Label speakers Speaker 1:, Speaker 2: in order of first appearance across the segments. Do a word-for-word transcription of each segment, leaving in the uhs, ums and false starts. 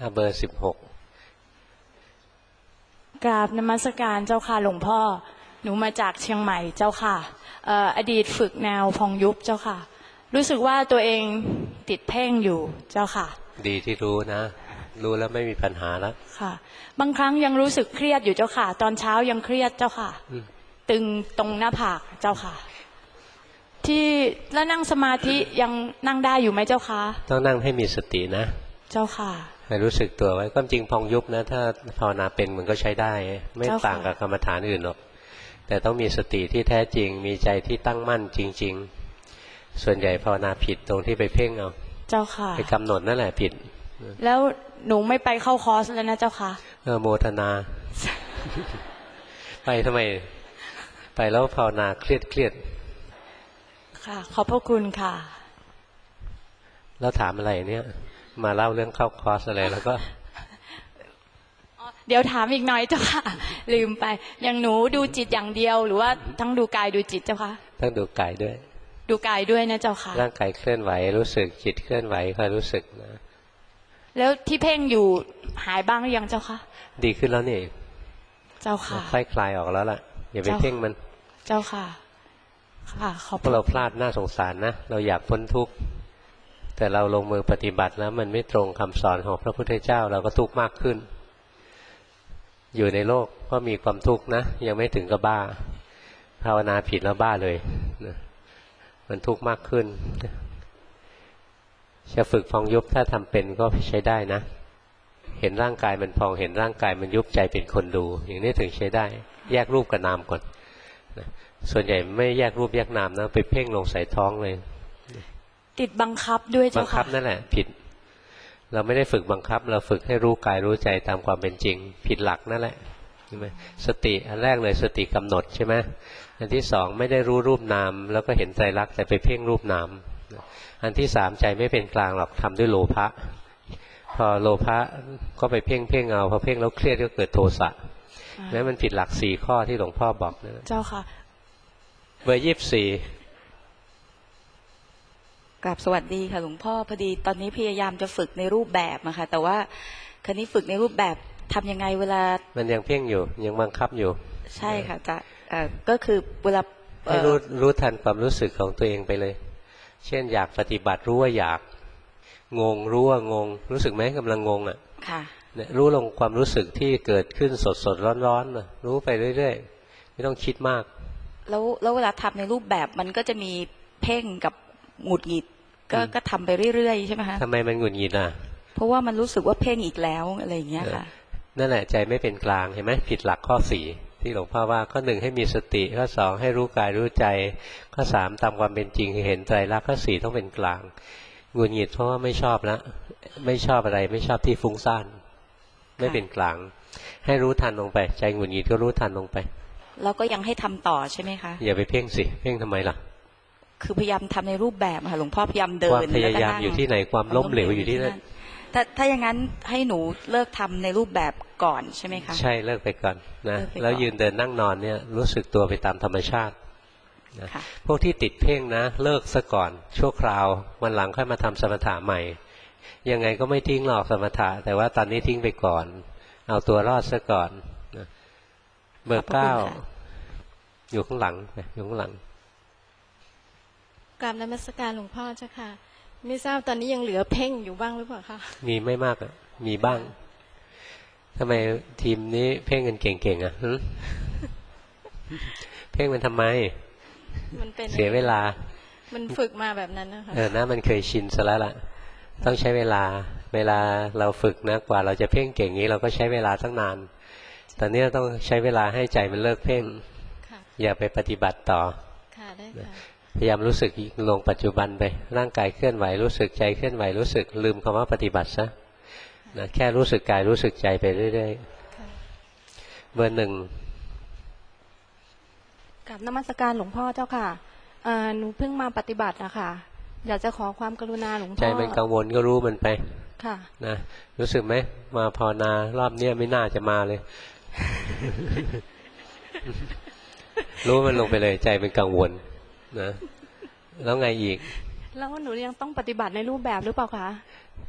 Speaker 1: เบอร์สิบหก
Speaker 2: กราบนมัสการเจ้าค่ะหลวงพ่อหนูมาจากเชียงใหม่เจ้าค่ะเอ่ออดีตฝึกแนวพองยุบเจ้าค่ะรู้สึกว่าตัวเองติดเพ่งอยู่เจ้าค่ะ
Speaker 1: ดีที่รู้นะรู้แล้วไม่มีปัญหาแล้ว
Speaker 2: ค่ะบางครั้งยังรู้สึกเครียดอยู่เจ้าค่ะตอนเช้ายังเครียดเจ้าค่ะตึงตรงหน้าผากเจ้าค่ะที่แล้วนั่งสมาธิยังนั่งได้อยู่ไหมเจ้าค่ะ
Speaker 1: ต้องนั่งให้มีสตินะ
Speaker 2: เจ้าค่ะ
Speaker 1: ให้รู้สึกตัวไว้ความจริงพองยุบนะถ้าภาวนาเป็นมันก็ใช้ได้ไม่ต่างกับกรรมฐานอื่นหรอกแต่ต้องมีสติที่แท้จริงมีใจที่ตั้งมั่นจริงๆส่วนใหญ่ภาวนาผิดตรงที่ไปเพ่งเอา
Speaker 2: เจ้าค่ะ
Speaker 1: ไปกำหนดนั่นแหละผิด
Speaker 2: แล้วหนูไม่ไปเข้าคอร์สแล้วนะเจ้าค่ะ
Speaker 1: เออโมทนา ไปทำไมไปแล้วภาวนาเครียดเครียด
Speaker 2: ค่ะขอบพระคุณค่ะ
Speaker 1: แล้วถามอะไรเนี่ยมาเล่าเรื่องเข้าคอร์สอะไรแล้วก็
Speaker 2: เดี๋ยวถามอีกหน่อยเจ้าค่ะลืมไปอย่างหนูดูจิตอย่างเดียวหรือว่าทั้งดูกายดูจิตเจ้าค่ะ
Speaker 1: ทั้งดูกายด้วย
Speaker 2: ดูกายด้วยนะเจ้าค่ะ
Speaker 1: ร่างกายเคลื่อนไหวรู้สึกจิตเคลื่อนไหวคอยรู้สึกนะ
Speaker 2: แล้วที่เพ่งอยู่หายบ้างหรือยังเจ้าค่ะ
Speaker 1: ดีขึ้นแล้วนี่
Speaker 2: เจ้าค่ะ
Speaker 1: ค่อยคลายออกแล้วล่ะอย่าไปเพ่งมัน
Speaker 2: เจ้าค่ะค่ะขอบ
Speaker 1: พวกเราพลาดน่าสงสารนะเราอยากพ้นทุกข์แต่เราลงมือปฏิบัติแล้วมันไม่ตรงคำสอนของพระพุทธเจ้าเราก็ทุกข์มากขึ้นอยู่ในโลกก็มีความทุกข์นะยังไม่ถึงกับบ้าภาวนาผิดแล้วบ้าเลยนะมันทุกข์มากขึ้นจะฝึกพองยุบถ้าทำเป็นก็ใช้ได้นะเห็นร่างกายมันพองเห็นร่างกายมันยุบใจเป็นคนดูอย่างนี้ถึงใช้ได้แยกรูปกับนามก่อนนะส่วนใหญ่ไม่แยกรูปแยกนามนะไปเพ่งลงใส่ท้องเลย
Speaker 2: ติดบังคับด้วยเจ้าค่ะ
Speaker 1: บังคับนั่นแหละผิดเราไม่ได้ฝึกบังคับเราฝึกให้รู้กายรู้ใจตามความเป็นจริงผิดหลักนั่นแหละใช่ไหมสติอันแรกเลยสติกำหนดใช่ไหมอันที่สองไม่ได้รู้รูปนามแล้วก็เห็นไตรลักษณ์แต่ไปเพ่งรูปนามอันที่สามใจไม่เป็นกลางหรอกทำด้วยโลภะพอโลภะก็ไปเพ่งเพ่งเอาพอเพ่งแล้วเครียดก็เกิดโทสะแล้วมันผิดหลักสี่ข้อที่หลวงพ่อบอกนะ
Speaker 2: เจ้าค่ะ
Speaker 1: เบอร์ยี่สิบสี่
Speaker 3: กราบสวัสดีค่ะหลวงพ่อพอดีตอนนี้พยายามจะฝึกในรูปแบบนะคะแต่ว่าคราวนี้ฝึกในรูปแบบทำยังไงเวลา
Speaker 1: มันยังเพ่งอยู่ยังบังคับอยู่
Speaker 3: ใช่ค่ะจะเอ่อก็คือเวลา
Speaker 1: ให้รู้รู้ทันความรู้สึกของตัวเองไปเลยเช่นอยากปฏิบัติรู้ว่าอยากงงรู้ว่างงรู้สึกไหมกำลังงงอ่ะ
Speaker 3: ค่ะ
Speaker 1: เนี่ยรู้ลงความรู้สึกที่เกิดขึ้นสดสดร้อนร้อนนะรู้ไปเรื่อยๆไม่ต้องคิดมาก
Speaker 3: แล้วแล้วเวลาทำในรูปแบบมันก็จะมีเพ่งกับหงุดหงิดก็ก็ทำไปเรื่อยๆใช่ไหมคะ
Speaker 1: ทำไมมันหงุดหงิดอ่ะ
Speaker 3: เพราะว่ามันรู้สึกว่าเพ่งอีกแล้วอะไรอย่างเงี้ยค่ะ
Speaker 1: นั่นแหละใจไม่เป็นกลางเห็นไหมผิดหลักข้อสี่ที่หลวงพ่อว่าข้อหนึ่งให้มีสติข้อสองให้รู้กายรู้ใจข้อสามตามความเป็นจริงคือเห็นไตรลักษณ์ข้อสี่ต้องเป็นกลางหงุดหงิดเพราะว่าไม่ชอบแล้วไม่ชอบอะไรไม่ชอบที่ฟุ้งซ่านไม่เป็นกลางให้รู้ทันลงไปใจหงุดหงิดก็รู้ทันลงไป
Speaker 3: แล้วก็ยังให้ทำต่อใช่ไหมคะ
Speaker 1: อย่าไปเพ่งสิเพ่งทำไมล่ะ
Speaker 3: คือพยายามทำในรูปแบบค่ะหลวงพ่อพยายามเดิน
Speaker 1: ความพยายามอยู่ที่ไหนความล้มเหลวอยู่ที่นั่น
Speaker 3: ถ้าถ้าอย่างนั้นให้หนูเลิกทำในรูปแบบก่อนใช่ไหมคะ
Speaker 1: ใช่เลิกไปก่อนนะแล้วยืนเดินนั่งนอนเนี่ยรู้สึกตัวไปตามธรรมชาตินะพวกที่ติดเพ่งนะเลิกซะก่อนชั่วคราววันหลังค่อยมาทำสมถะใหม่ยังไงก็ไม่ทิ้งหรอกสมถะแต่ว่าตอนนี้ทิ้งไปก่อนเอาตัวรอดซะก่อนนะเบอร์เก้าอยู่ข้างหลังอยู่ข้างหลัง
Speaker 4: กราบนมัสการหลวงพ่อเจ้าค่ะไม่ทราบตอนนี้ยังเหลือเพ่งอยู่บ้างหรือเปล่าคะ
Speaker 1: มีไม่มากอ่ะมีบ้างทำไมทีมนี้เพ่งกันเก่งๆอ่ะเพ่งมันทำไม
Speaker 4: มันเป็น
Speaker 1: เสียเวลา
Speaker 4: มันฝึกมาแบบนั้นนะคะ
Speaker 1: เออนะมันเคยชินซะแล้วล่ะต้องใช้เวลาเวลาเราฝึกนะกว่าเราจะเพ่งเก่งนี้เราก็ใช้เวลาตั้งนานตอนนี้ต้องใช้เวลาให้ใจมันเลิกเพ่งอย่าไปปฏิบัติต่อ
Speaker 4: ค่ะได้ค่ะ
Speaker 1: พยายามรู้สึกลงปัจจุบันไปร่างกายเคลื่อนไหวรู้สึกใจเคลื่อนไหวรู้สึกลืมคำว่าปฏิบัติซะนะแค่รู้สึกกายรู้สึกใจไปเรื่อยๆเบอร์หนึ่ง
Speaker 4: กับนมัสการหลวงพ่อเจ้าค่ะหนูเพิ่งมาปฏิบัตินะคะอยากจะขอความกรุณาหลวงพ่อ
Speaker 1: ใจมันกังวลก็รู้มันไป
Speaker 4: ค่ะ
Speaker 1: นะรู้สึกไหมมาภาวนารอบนี้ไม่น่าจะมาเลย รู้มันลงไปเลยใจเป็นกังวลนะแล้วไงอีก
Speaker 4: แล้วหนูยังต้องปฏิบัติในรูปแบบหรือเปล่าคะ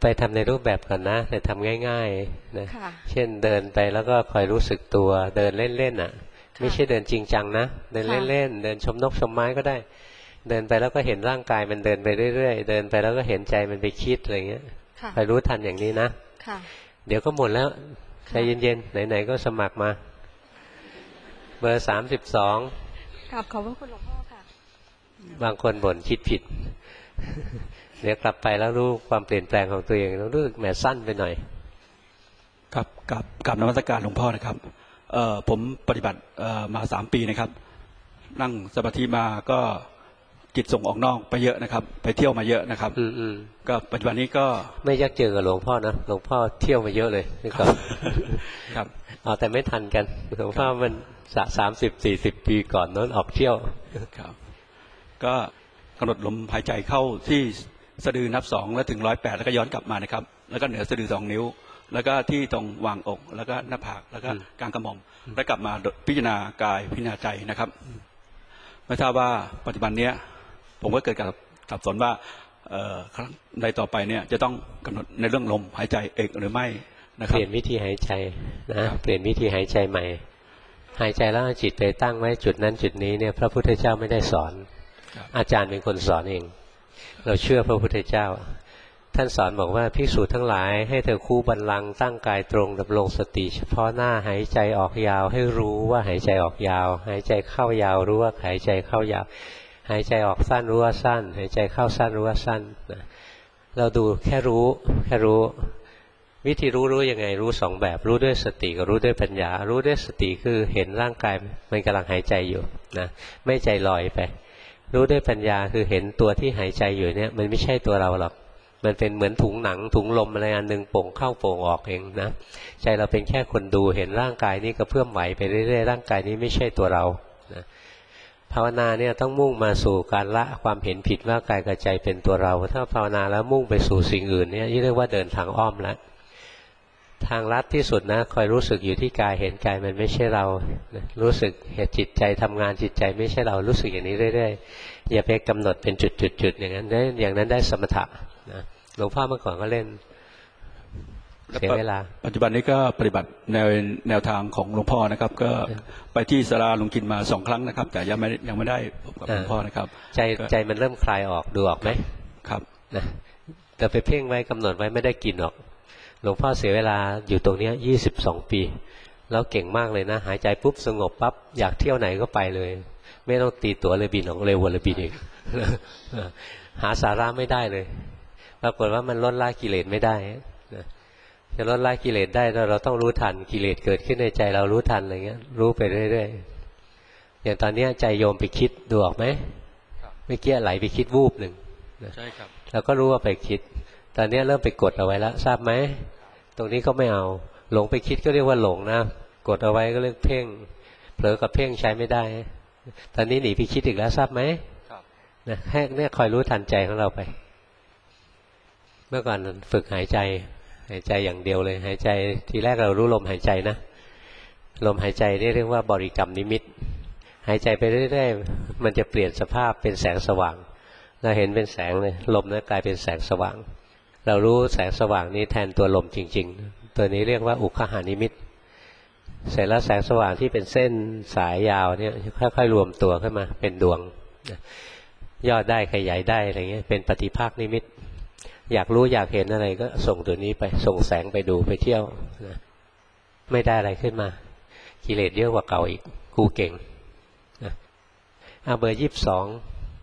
Speaker 1: ไปทำในรูปแบบก่อนนะแต่ทำง่ายๆนะ
Speaker 3: ค่ะ
Speaker 1: เช่นเดินไปแล้วก็คอยรู้สึกตัวเดินเล่นๆอ่ะไม่ใช่เดินจริงจังนะเดินเล่นๆเดินชมนกชมไม้ก็ได้เดินไปแล้วก็เห็นร่างกายมันเดินไปเรื่อยๆเดินไปแล้วก็เห็นใจมันไปคิดอะไรเงี้ยคอยรู้ทันอย่างนี้นะเดี๋ยวก็หมดแล้วใจเย็นๆไหนๆก็สมัครมาเบอร์สามสิบสอง
Speaker 4: กราบขอบพระคุณหลวงพ่อค่ะ
Speaker 1: บางคนบ่นคิดผิดเดี๋ยวกลับไปแล้วรู้ความเปลี่ยนแปลงของตัวเองแล้วรู้สึกแหมสั้นไปหน่อย
Speaker 5: ครับกับกับนมัสการหลวงพ่อนะครับเอ่อผมปฏิบัติเอ่อมาสามปีนะครับนั่งสมาธิมาก็จิตส่งออกนอกไปเยอะนะครับไปเที่ยวมาเยอะนะครับ
Speaker 1: อืมอืม
Speaker 5: ก็ปัจจุบันนี้ก็
Speaker 1: ไม่ยักเจอกับหลวงพ่อนะหลวงพ่อเที่ยวมาเยอะเลยนี่ก็
Speaker 5: ครับ
Speaker 1: เอาแต่ไม่ทันกันหลวงพ่อมันสามสิบสี่สิบปีก่อนนั้นออกเที่ยว
Speaker 5: ครับก็กำหนดลมหายใจเข้าที่สะดือนับสองแล้วถึงร้อยแปดแล้วก็ย้อนกลับมานะครับแล้วก็เหนือสะดือสองนิ้วแล้วก็ที่ตรงวางอกแล้วก็หน้าผากแล้วก็กลางกระหม่อมแล้วกลับมาพิจารณากายพิจารณาใจนะครับไม่ทราบว่าปัจจุบันเนี้ยผมก็เกิดการสับสนว่าครั้งใดต่อไปเนี่ยจะต้องกำหนดในเรื่องลมหายใจเองหรือไม่นะครับ
Speaker 1: เปลี่ยนวิธีหายใจนะเปลี่ยนวิธีหายใจใหม่หายใจแล้วจิตไปตั้งไว้จุดนั้นจุดนี้เนี่ยพระพุทธเจ้าไม่ได้สอนอาจารย์เป็นคนสอนเองเราเชื่อพระพุทธเจ้าท่านสอนบอกว่าภิกษุทั้งหลายให้เธอคู่บัลลังก์ตั้งกายตรงดำรงสติเฉพาะหน้าหายใจออกยาวให้รู้ว่าหายใจออกยาวหายใจเข้ายาวรู้ว่าหายใจเข้ายาวหายใจออกสั้นรู้ว่าสั้นหายใจเข้าสั้นรู้ว่าสั้นนะเราดูแค่รู้แค่รู้วิธีรู้รู้ยังไงรู้สองแบบรู้ด้วยสติกับรู้ด้วยปัญญารู้ด้วยสติคือเห็นร่างกายมันกำลังหายใจอยู่นะไม่ใจลอยไปรู้ด้วยปัญญาคือเห็นตัวที่หายใจอยู่เนี่ยมันไม่ใช่ตัวเราหรอกมันเป็นเหมือนถุงหนังถุงลมอะไรอันหนึ่งโป่งเข้าโป่งออกเองนะใจเราเป็นแค่คนดูเห็นร่างกายนี้กระเพื่อมไหวไปเรื่อยๆร่างกายนี้ไม่ใช่ตัวเรานะภาวนาเนี่ยต้องมุ่งมาสู่การละความเห็นผิดว่ากายกับใจเป็นตัวเราถ้าภาวนาแล้วมุ่งไปสู่สิ่งอื่นเนี่ยเรียกว่าเดินทางอ้อมแล้วทางลัดที่สุดนะคอยรู้สึกอยู่ที่กายเห็นกายมันไม่ใช่เรานะรู้สึกเห็นจิตใจทำงานจิตใจไม่ใช่เรารู้สึกอย่างนี้เรื่อยๆอย่าไปกำหนดเป็นจุดๆๆอย่างนั้นได้อย่างนั้นได้สมถะนะหลวงพ่อเมื่อก่อนก็เล่นเสียเวลา
Speaker 5: ปัจจุบันนี้ก็ปฏิบัติแนวแนวทางของหลวงพ่อนะครับก็ไปที่ศาลาหลวงกินมาสองครั้งนะครับแต่ยังไม่ยังไม่ได้พบกับหลวงพ่อนะครับ
Speaker 1: ใจใจมันเริ่มคลายออกดูออกไหม
Speaker 5: ครับ
Speaker 1: นะแต่ไปเพ่งไว้กำหนดไว้ไม่ได้กินหรอกหลวงพ่อเสียเวลาอยู่ตรงนี้ยี่สิบสองปีแล้วเก่งมากเลยนะหายใจปุ๊บสงบปั๊บอยากเที่ยวไหนก็ไปเลยไม่ต้องตีตั๋วเลยบินออกเร็วกว่าเลยบินอีกหาสาระไม่ได้เลยปรากฏว่ามันลดละกิเลสไม่ได้นะจะลดละกิเลสได้เราเราต้องรู้ทันกิเลสเกิดขึ้นในใจเรารู้ทันอะไรเงี้ยรู้ไปเรื่อยๆอย่างตอนนี้ใจโยมไปคิดดูออกไหมเมื่อกี้ไหลไปคิดวูบหนึ่ง
Speaker 5: ใช่ครับ
Speaker 1: เราก็รู้ว่าไปคิดตอนนี้เริ่มไปกดเอาไว้แล้วทราบไหมตรงนี้ก็ไม่เอาหลงไปคิดก็เรียกว่าหลงนะกดเอาไว้ก็เรียกเพ่งเผลอกับเพ่งใช้ไม่ได้ตอนนี้หนีไปคิดอีกแล้วทราบไหมนะแค่เนี่ยคอยรู้ทันใจของเราไปเมื่อก่อนฝึกหายใจหายใจอย่างเดียวเลยหายใจทีแรกเรารู้ลมหายใจนะลมหายใจนี่เรียกว่าบริกรรมนิมิตหายใจไปเรื่อยๆมันจะเปลี่ยนสภาพเป็นแสงสว่างเราเห็นเป็นแสงเลยลมนั้นกลายเป็นแสงสว่างเรารู้แสงสว่างนี้แทนตัวลมจริงๆตัวนี้เรียกว่าอุคหานิมิตเสร็จแล้วแสงสว่างที่เป็นเส้นสายยาวเนี่ยค่อยๆรวมตัวขึ้นมาเป็นดวงย่อได้ขยายได้อะไรเงี้ยเป็นปฏิภาคนิมิตอยากรู้อยากเห็นอะไรก็ส่งตัวนี้ไปส่งแสงไปดูไปเที่ยวนะไม่ได้อะไรขึ้นมากิเลสเยอะกว่าเก่าอีกกูเก่งนะเอาเบอร์ยี่สิบสอง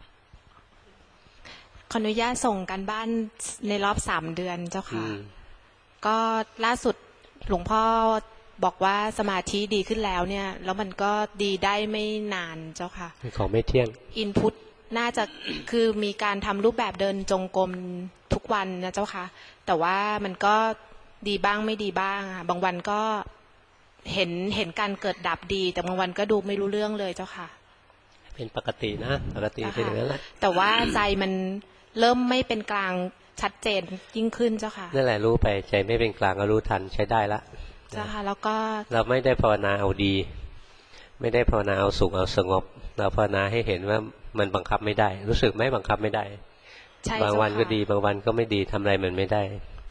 Speaker 6: ขออนุญาตส่งกันบ้านในรอบสามเดือนเจ้าค่ะก็ล่าสุดหลวงพ่อบอกว่าสมาธิดีขึ้นแล้วเนี่ยแล้วมันก็ดีได้ไม่นานเจ้าค่ะ
Speaker 1: ของไม่เที่ยง
Speaker 6: อินพุตน่าจะคือมีการทำรูปแบบเดินจงกรมทุกวันนะเจ้าค่ะแต่ว่ามันก็ดีบ้างไม่ดีบ้างบางวันก็เห็นเห็นการเกิดดับดีแต่บางวันก็ดูไม่รู้เรื่องเลยเจ้าค่ะ
Speaker 1: เป็นปกตินะปกติเป็นอย่างนั้นแหละ
Speaker 6: แต่ว่าใจมันเริ่มไม่เป็นกลางชัดเจนยิ่งขึ้นเจ้าค่ะ
Speaker 1: นั่นแหละรู้ไปใจไม่เป็นกลางก็รู้ทันใช้ได้ละ
Speaker 6: เจ้าค่ะแล้วก็
Speaker 1: เราไม่ได้ภาวนาเอาดีไม่ได้ภาวนาเอาสุขเอาสงบเราภาวนาให้เห็นว่ามันบังคับไม่ได้รู้สึกไหมบังคับไม่ได้บางวันก็ดีบางวันก็ไม่ดีทำอะไรมันไม่ได้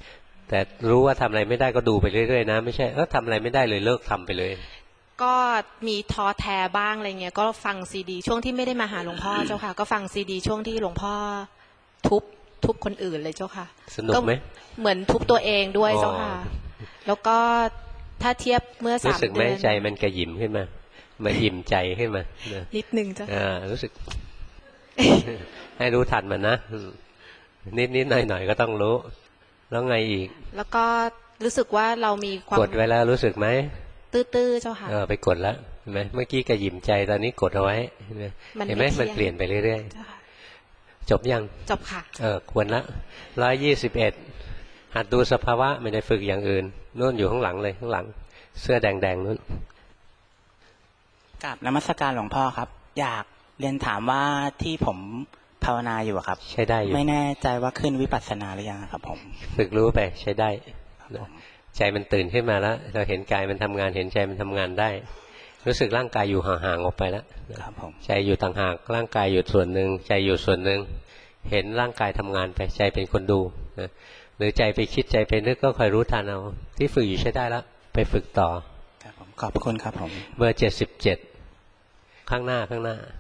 Speaker 1: แต่รู้ว่าทำอะไรไม่ได้ก็ดูไปเรื่อยๆนะไม่ใช่เออทำอะไรไม่ได้เลยเลิกทำไปเลย
Speaker 6: ก็มีท้อแท้บ้างอะไรเงี้ยก็ฟังซีดีช่วงที่ไม่ได้มาหาหลวงพ่อเจ้าค่ะก็ฟังซีดีช่วงที่หลวงพ่อทุบทุบคนอื่นเลยเจ้าค่ะ
Speaker 1: สนุกไหม
Speaker 6: เหมือนทุบตัวเองด้วยเจ้าค่ะแล้วก็ถ้าเทียบเมื่อสามเดือนรู้
Speaker 1: สึกไหมใจมันกระยิมขึ้นมามันอิ่มใจขึ้นมา
Speaker 6: นิดนึงเจ้าค่ะ
Speaker 1: รู้สึก ให้รู้ทันมันนะนิดนิดหน่อยหน่อยก็ต้องรู้แล้วไงอีก
Speaker 6: แล้วก็รู้สึกว่าเรามีความ
Speaker 1: กดไว้แล้วรู้สึกไหม
Speaker 6: ตื้อๆเจ้าค่ะ
Speaker 1: เออไปกดแล้วเห็นไหมเมื่อกี้กระยิมใจตอนนี้กดเอาไว้เห็นไหมเห็นไหมมันเปลี่ยนไปเรื่อยๆจบยัง
Speaker 6: จบค่ะ
Speaker 1: เออควรละร้อยยี่สิบเอ็ดหัดดูสภาวะไม่ได้ฝึกอย่างอื่นนู่นอยู่ข้างหลังเลยข้างหลังเสื้อแดงๆนู่น
Speaker 7: กราบนมัสการหลวงพ่อครับอยากเรียนถามว่าที่ผมภาวนาอยู่ครับ
Speaker 1: ใช้ได้อยู่
Speaker 7: ไม่แน่ใจว่าขึ้นวิปัสสนาหรือยังครับผม
Speaker 1: ฝึกรู้ไปใช้ได้ใจมันตื่นขึ้นมาแล้วเราเห็นกายมันทำงานเห็นใจมันทำงานได้รู้สึกร่างกายอยู่ห่างๆออกไปแล้วใจอยู่ต่างหากร่างกายอยู่ส่วนหนึ่งใจอยู่ส่วนหนึ่งเห็นร่างกายทำงานไปใจเป็นคนดูนะหรือใจไปคิดใจไปนึกก็คอยรู้ทันเอาที่ฝึกอยู่ใช้ได้แล้วไปฝึกต่อ
Speaker 7: ครับผมขอบพระคุณครับผม
Speaker 1: เบอร์เจ็ดสิบเจ็ดข้างหน้าข้างหน้าน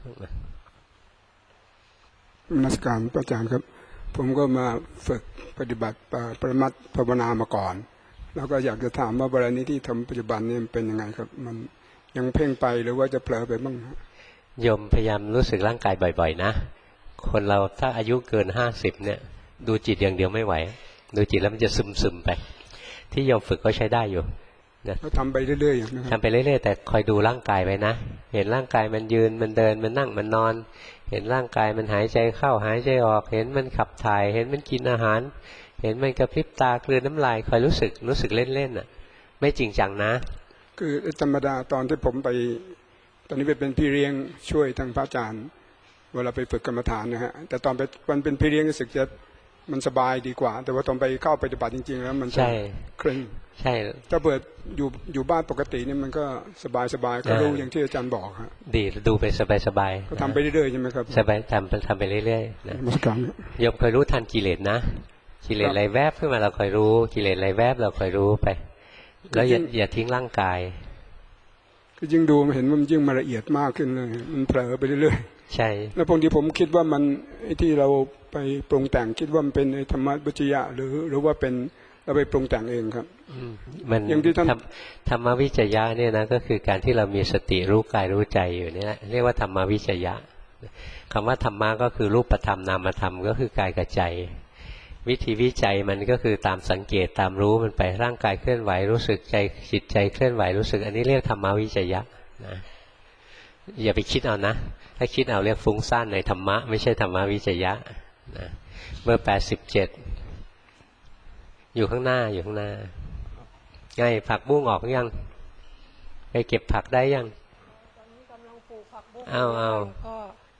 Speaker 8: มัสการพระอาจารย์ครับผมก็มาฝึกปฏิบัติปรมัตถ์ภาวนามาก่อนแล้วก็อยากจะถามว่าบารมีที่ทำปัจจุบันนี้เป็นยังไงครับมันยังเพ่งไปหรือว่าจะเผลอไปบ้างครับ
Speaker 1: โยมพยายามรู้สึกร่างกายบ่อยๆนะคนเราถ้าอายุเกินห้าสิบเนี่ยดูจิตอย่างเดียวไม่ไหวดูจิตแล้วมันจะซึมๆไปที่โยมฝึกก็ใช้ได้อยู่นะ
Speaker 8: ก็ทำไปเรื่อยๆนะครับ
Speaker 1: ทำไปเรื่อยๆแต่คอยดูร่างกายไปนะเห็นร่างกายมันยืนมันเดินมันนั่งมันนอนเห็นร่างกายมันหายใจเข้าหายใจออกเห็นมันขับถ่ายเห็นมันกินอาหารเห็นมันกระพริบตากลืนน้ำลายคอยรู้สึกรู้สึกเล่นๆอ่ะไม่จริงจังนะ
Speaker 8: คือธรรมดาตอนที่ผมไปตอนนี้ไปเป็นพี่เลี้ยงช่วยทางพระอาจารย์เวลาไปฝึกกรรมฐานนะฮะแต่ตอนไปมันเป็นพี่เลี้ยงรู้สึกจะมันสบายดีกว่าแต่ว่าตอนไปเข้าปฏิบัติจริงๆแล้วมันจะเคร่ง
Speaker 1: ใช่
Speaker 8: ถ้าเปิดอยู่อยู่บ้านปกตินี่มันก็สบายสบายก็รู้อย่างที่อาจารย์บอกครับ
Speaker 1: ดีดูไปสบายสบาย
Speaker 8: ก็ทำไปเรื่อยๆใช่ไหมครับ
Speaker 1: สบายทำทำไปเรื่อยๆนะโยมคอยรู้ทันกิเลสนะกิเลสอะไรแวบขึ้นมาเราคอยรู้กิเลสอะไรแวบเราคอยรู้ไปแล้วอย่าอย่าทิ้งร่างกาย
Speaker 8: ก็ยิ่งดูมันเห็นมันยิ่งมาละเอียดมากขึ้นเลยมันเผลอไปเรื่อย
Speaker 1: ๆใช่
Speaker 8: แล้วบางทีผมคิดว่ามันไอ้ที่เราไปปรุงแต่งคิดว่ามันเป็นธรรมะวิจยะหรือหรือว่าเป็นเราไปปรุงแต่งเองครับ
Speaker 1: มันอย่างที่ท่านธรรมวิจยะเนี่ยนะก็คือการที่เรามีสติรู้กายรู้ใจอยู่นี่แหละเรียกว่าธรรมวิจยะคำว่าธรรมะก็คือรูปธรรมนามธรรมก็คือกายกับใจวิธีวิจัยมันก็คือตามสังเกตตามรู้มันไปร่างกายเคลื่อนไหวรู้สึกใจจิตใจเคลื่อนไหวรู้สึกอันนี้เรียกธรรมวิจยะนะอย่าไปคิดเอานะถ้าคิดเอาเรียกฟุ้งซ่านในธรรมะไม่ใช่ธรรมวิจยะนะเบอร์แปดสิบเจ็ดอยู่ข้างหน้าอยู่ข้างหน้าไงผักบุ้งออกยังไปเก็บผักได้ยัง
Speaker 9: ตอนนี้กำลังปลูกผักบุ้ง
Speaker 1: เอาเอา
Speaker 9: ก็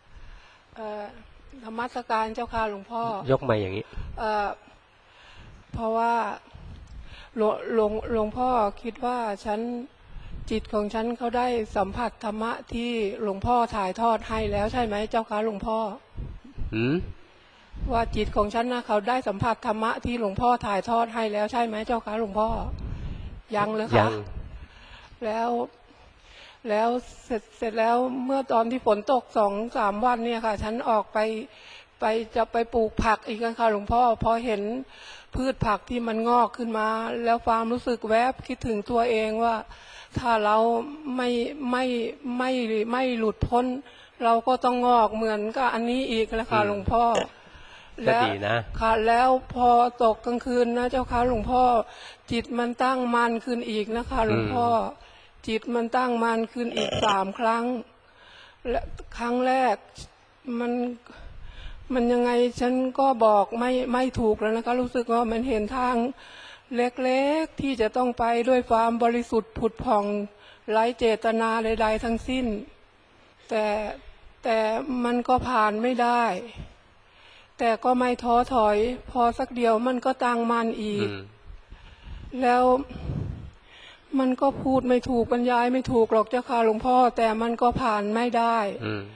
Speaker 9: ธรรมสการเจ้าค่ะหลวงพ่อย
Speaker 1: กมาอย่างนี้
Speaker 9: เอ่อเพราะว่าหลวงหลวงหลวงพ่อคิดว่าฉันจิตของฉันเขาได้สัมผัสธรรมะที่หลวงพ่อถ่ายทอดให้แล้วใช่ไหมเจ้าค่ะหลวงพ่อ
Speaker 1: อืม
Speaker 9: ว่าจิตของฉันนะเขาได้สัมผัสธรรมะที่หลวงพ่อถ่ายทอดให้แล้วใช่ไหมเจ้าค่ะหลวงพ่อยังเลยค่ะแล้วแล้วเสร็จเสร็จแล้วเมื่อตอนที่ฝนตกสองสามวันเนี่ยค่ะฉันออกไปไปจะไปปลูกผักอีกค่ะหลวงพ่อพอเห็นพืชผักที่มันงอกขึ้นมาแล้วความรู้สึกแวบคิดถึงตัวเองว่าถ้าเราไม่ไม่ไม่ไม่หลุดพ้นเราก็ต้องงอกเหมือนกับอันนี้อีกแล้วค่ะหลวงพ่อ
Speaker 1: แล้ว
Speaker 9: ค่ะแล้วพอตกกลางคืนนะเจ้าค่ะหลวงพ่อจิตมันตั้งมั่นขึ้นอีกนะคะหลวงพ่อจิตมันตั้งมั่นขึ้นอีกสามครั้งและครั้งแรกมันมันยังไงฉันก็บอกไม่ไม่ถูกแล้วนะคะรู้สึกว่ามันเห็นทางเล็กๆที่จะต้องไปด้วยความบริสุทธิ์ผุดผ่องไร้เจตนาใดๆทั้งสิ้นแต่แต่มันก็ผ่านไม่ได้แต่ก็ไม่ท้อถอยพอสักเดียวมันก็ตั้งมั่นอีกแล้วมันก็พูดไม่ถูกบรรยายไม่ถูกหรอกเจ้าค่ะหลวงพ่อแต่มันก็ผ่านไม่ได้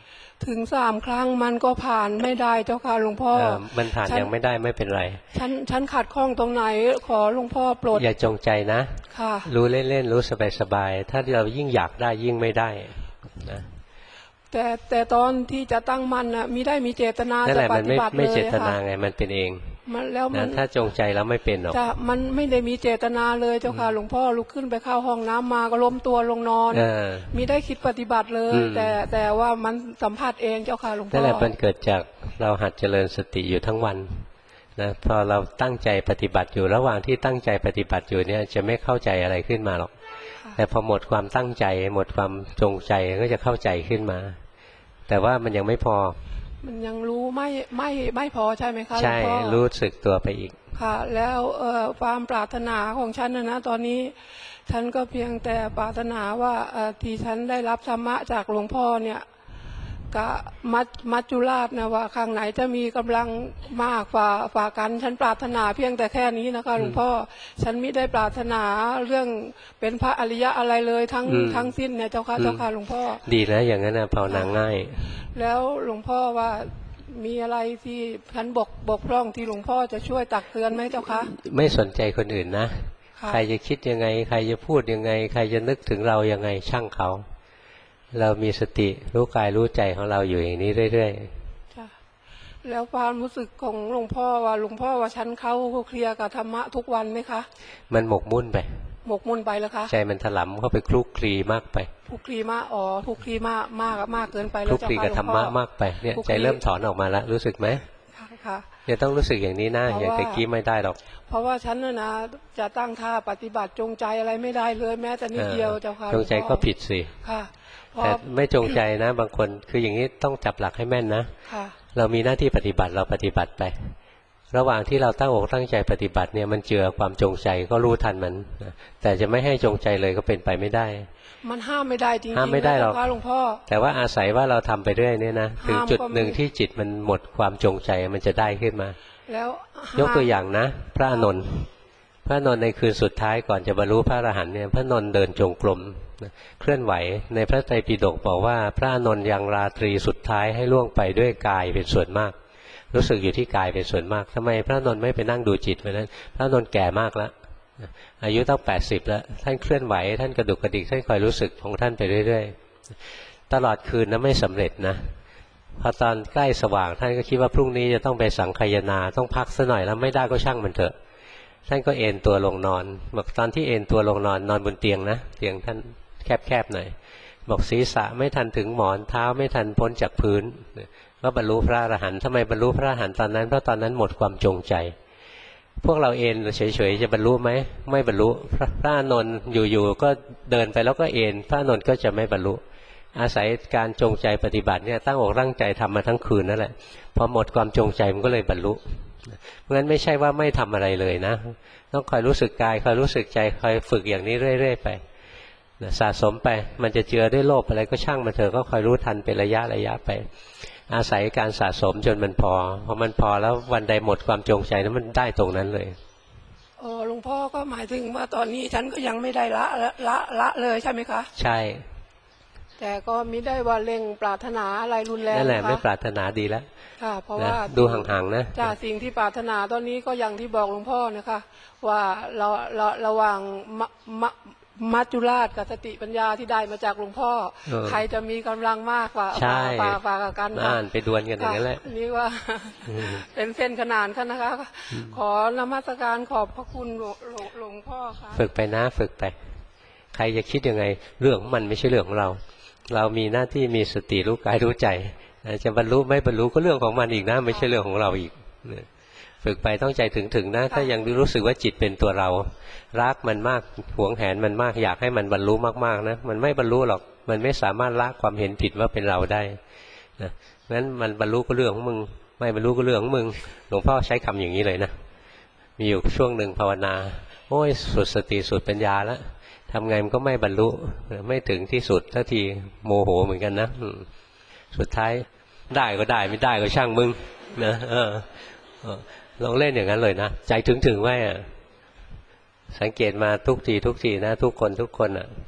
Speaker 9: ถึงสามครั้งมันก็ผ่านไม่ได้เจ้าค่ะหลวงพ่อ
Speaker 1: เออมันผ่านยังไม่ได้ไม่เป็นไร
Speaker 9: ฉันฉันขัดข้องตรงไหนขอหลวงพ่อโปรด
Speaker 1: อย่าจงใจนะ
Speaker 9: ค่ะ
Speaker 1: รู้เล่นๆรู้สบายๆถ้าเรายิ่งอยากได้ยิ่งไม่ได้นะ
Speaker 9: แต่แต่ตอนที่จะตั้งมั่นน่ะมิได้มีเจตนาจะปฏิบัติเลยค่ะไม่
Speaker 1: เจตนาไงมันเป็นเอง
Speaker 9: มันแล้วมัน
Speaker 1: ถ้าจงใจแล้วไม่เป็นหรอก
Speaker 9: จะมันไม่ได้มีเจตนาเลยเจ้าค่ะหลวงพ่อลุกขึ้นไปเข้าห้องน้ำมาก็ล้มตัวลงนอนมิได้คิดปฏิบัติเลยแต่แต่ว่ามันสัมผัสเองเจ้าค่ะหลวงพ่อ
Speaker 1: นั่นแหละมันเกิดจากเราหัดเจริญสติอยู่ทั้งวันนะพอเราตั้งใจปฏิบัติอยู่ระหว่างที่ตั้งใจปฏิบัติอยู่เนี่ยจะไม่เข้าใจอะไรขึ้นมาหรอกแต่พอหมดความตั้งใจหมดความจงใจก็จะเข้าใจขึ้นมาแต่ว่ามันยังไม่พอ
Speaker 9: มันยังรู้ไม่ไม่ไม่พอใช่ไหมคะใช่
Speaker 1: รู้สึกตัวไปอีก
Speaker 9: ค่ะแล้วเอ่อความปรารถนาของฉันนะนะตอนนี้ฉันก็เพียงแต่ปรารถนาว่าที่ฉันได้รับธรรมะจากหลวงพ่อเนี่ยกับมัจมัจจุราชนะว่าข้างไหนจะมีกำลังมากฝ่าฝ่ากันฉันปรารถนาเพียงแต่แค่นี้นะคะหลวงพ่อฉันไม่ได้ปรารถนาเรื่องเป็นพระอริยะอะไรเลยทั้งทั้งสิ้นเนี่ยเจ้าค่ะเจ้าค่ะหลวงพ่อ
Speaker 1: ดีแล้วอย่างนั้นนะภาวนาง่าย
Speaker 9: แล้วหลวงพ่อว่ามีอะไรที่ฉันบกบกพร่องที่หลวงพ่อจะช่วยตักเตือนไหมเจ้าคะ
Speaker 1: ไม่สนใจคนอื่นนะใครจะคิดยังไงใครจะพูดยังไงใครจะนึกถึงเรายังไงช่างเขาเรามีสติรู้กายรู้ใจของเราอยู่อย่างนี้เรื่อย
Speaker 9: ๆจ้ะแล้วความรู้สึกของหลวงพ่อว่าหลวงพ่อว่าฉันเข้าเคลียร์กับธรรมะทุกวันไหมคะ
Speaker 1: มันหมกมุ่นไป
Speaker 9: หมกมุ่นไปแล้วคะ
Speaker 1: ใจมันถลำเข้าไปคลุกคลีมากไป
Speaker 9: คลุกคลีมากอ๋อคลุกคลีมากมากมากเกินไปแล้ว
Speaker 1: คลุกคลีกับธรรมะมากไปเนี่ยใจเริ่มถอนออกมาแล้วรู้สึกไหม
Speaker 9: ค่ะ
Speaker 1: เนี่ยต้องรู้สึกอย่างนี้นะอย่างตะกี้ไม่ได้หรอก
Speaker 9: เพราะว่าฉันน่ะนะจะตั้งท่าปฏิบัติจงใจอะไรไม่ได้เลยแม้แต่นิดเดียวเจ้าค่ะ
Speaker 1: จงใจก็ผิดสิ
Speaker 9: ค่ะ
Speaker 1: แต่ไม่จงใจนะบางคนคืออย่างนี้ต้องจับหลักให้แม่นนะเรามีหน้าที่ปฏิบัติเราปฏิบัติไประหว่างที่เราตั้งอกตั้งใจปฏิบัติเนี่ยมันเจือความจงใจก็รู้ทันมันแต่จะไม่ให้จงใจเลยก็เป็นไปไม่ได้
Speaker 9: มันห้ามไม่ได้จริงๆ
Speaker 1: ห้ามไม่ได้หรอก
Speaker 9: หลวงพ่อ
Speaker 1: แต่ว่าอาศัยว่าเราทำไปเรื่อยเนี่ยนะถึงจุดหนึ่งที่จิตมันหมดความจงใจมันจะได้ขึ้นมา
Speaker 9: แล้ว
Speaker 1: ยกตัวอย่างนะพระอานนท์พระอานนท์ในคืนสุดท้ายก่อนจะบรรลุพระอรหันต์เนี่ยพระอานนท์เดินจงกรมเคลื่อนไหวในพระไตรปิฎกบอกว่าพระอานนท์ยังราตรีสุดท้ายให้ล่วงไปด้วยกายเป็นส่วนมากรู้สึกอยู่ที่กายเป็นส่วนมากทำไมพระอานนท์ไม่ไปนั่งดูจิตวันนั้นพระอานนท์แก่มากแล้วอายุตั้งแปดสิบแล้วท่านเคลื่อนไหวท่านกระดุกกระดิกท่านคอยรู้สึกของท่านไปเรื่อยๆตลอดคืนนั้นไม่สำเร็จนะพอตอนใกล้สว่างท่านก็คิดว่าพรุ่งนี้จะต้องไปสังคายนาต้องพักซะหน่อยแล้วไม่ได้ก็ช่างมันเถอะท่านก็เอนตัวลงนอนบอกตอนที่เอนตัวลงนอนนอนบนเตียงนะเตียงท่านแคบๆหน่อยบอกศีรษะไม่ทันถึงหมอนเท้าไม่ทันพ้นจากพื้นก็บรรลุพระอรหันต์ทำไมบรรลุพระอรหันต์ตอนนั้นเพราะตอนนั้นหมดความจงใจพวกเราเอนเฉยๆจะบรรลุไหมไม่บรรลุพระอานนท์อยู่ๆก็เดินไปแล้วก็เอนพระอานนท์ก็จะไม่บรรลุอาศัยการจงใจปฏิบัติเนี่ยตั้งอกตั้งใจทำมาทั้งคืนนั่นแหละพอหมดความจงใจมันก็เลยบรรลุเพราะฉะนั้นไม่ใช่ว่าไม่ทำอะไรเลยนะต้องคอยรู้สึกกายคอยรู้สึกใจคอยฝึกอย่างนี้เรื่อยๆไปสะสมไปมันจะเจือด้วยโลภอะไรก็ช่างมันเถอะก็คอยรู้ทันเป็นระยะระยะไปอาศัยการสะสมจนมันพอพอมันพอแล้ววันใดหมดความจงใจนั้นมันได้ตรงนั้นเลย
Speaker 9: อ๋อหลวงพ่อก็หมายถึงว่าตอนนี้ฉันก็ยังไม่ได้ละละละเลยใช่ไหมคะ
Speaker 1: ใช่
Speaker 9: แต่ก็มิได้ว่าเร่งปรารถนาอะไรรุนแรง
Speaker 1: นั่นแหละไม่ปรารถนาดีแล้ว
Speaker 9: ค่ะเพราะว่า
Speaker 1: ดูห่างๆนะ
Speaker 9: จากสิ่งที่ปรารถนาตอนนี้ก็อย่างที่บอกหลวงพ่อนะคะว่าเราเราระหว่างมมมัจจุราชกับสติปัญญาที่ได้มาจากหลวงพ่อใครจะมีกำลังมากกว่าฝ่าฝ่ากัน
Speaker 1: อ่านไปดวลกันอย่างนั้นแหละ
Speaker 9: นี่ว่าเป็นเส้นขนานกันนะคะขอนมัสการขอบพระคุณหลวงพ่อค่ะ
Speaker 1: ฝึกไปนะฝึกไปใครจะคิดยังไงเรื่องของมันไม่ใช่เรื่องของเราเรามีหน้าที่มีสติรู้กายรู้ใจจะบรรลุไม่บรรลุก็เรื่องของมันอีกนะไม่ใช่เรื่องของเราอีกฝึกไปต้องใจถึงๆนะถ้ายังรู้สึกว่าจิตเป็นตัวเรารักมันมากหวงแหนมันมากอยากให้มันบรรลุมากๆนะมันไม่บรรลุหรอกมันไม่สามารถละความเห็นผิดว่าเป็นเราได้นะงั้นมันบรรลุก็เรื่องของมึงไม่บรรลุก็เรื่องของมึงหลวงพ่อใช้คำอย่างนี้เลยนะมีอยู่ช่วงหนึ่งภาวนาโอ้ยสุดสติสุดปัญญาแล้วทำไงมันก็ไม่บรรลุไม่ถึงที่สุดสักทีโมโหเหมือนกันนะสุดท้ายได้ก็ได้ไม่ได้ก็ช่างมึงนะเออลองเล่นอย่างนั้นเลยนะใจถึงๆไว้สังเกตมาทุกทีทุกทีนะทุกคนทุกคนอ่ะ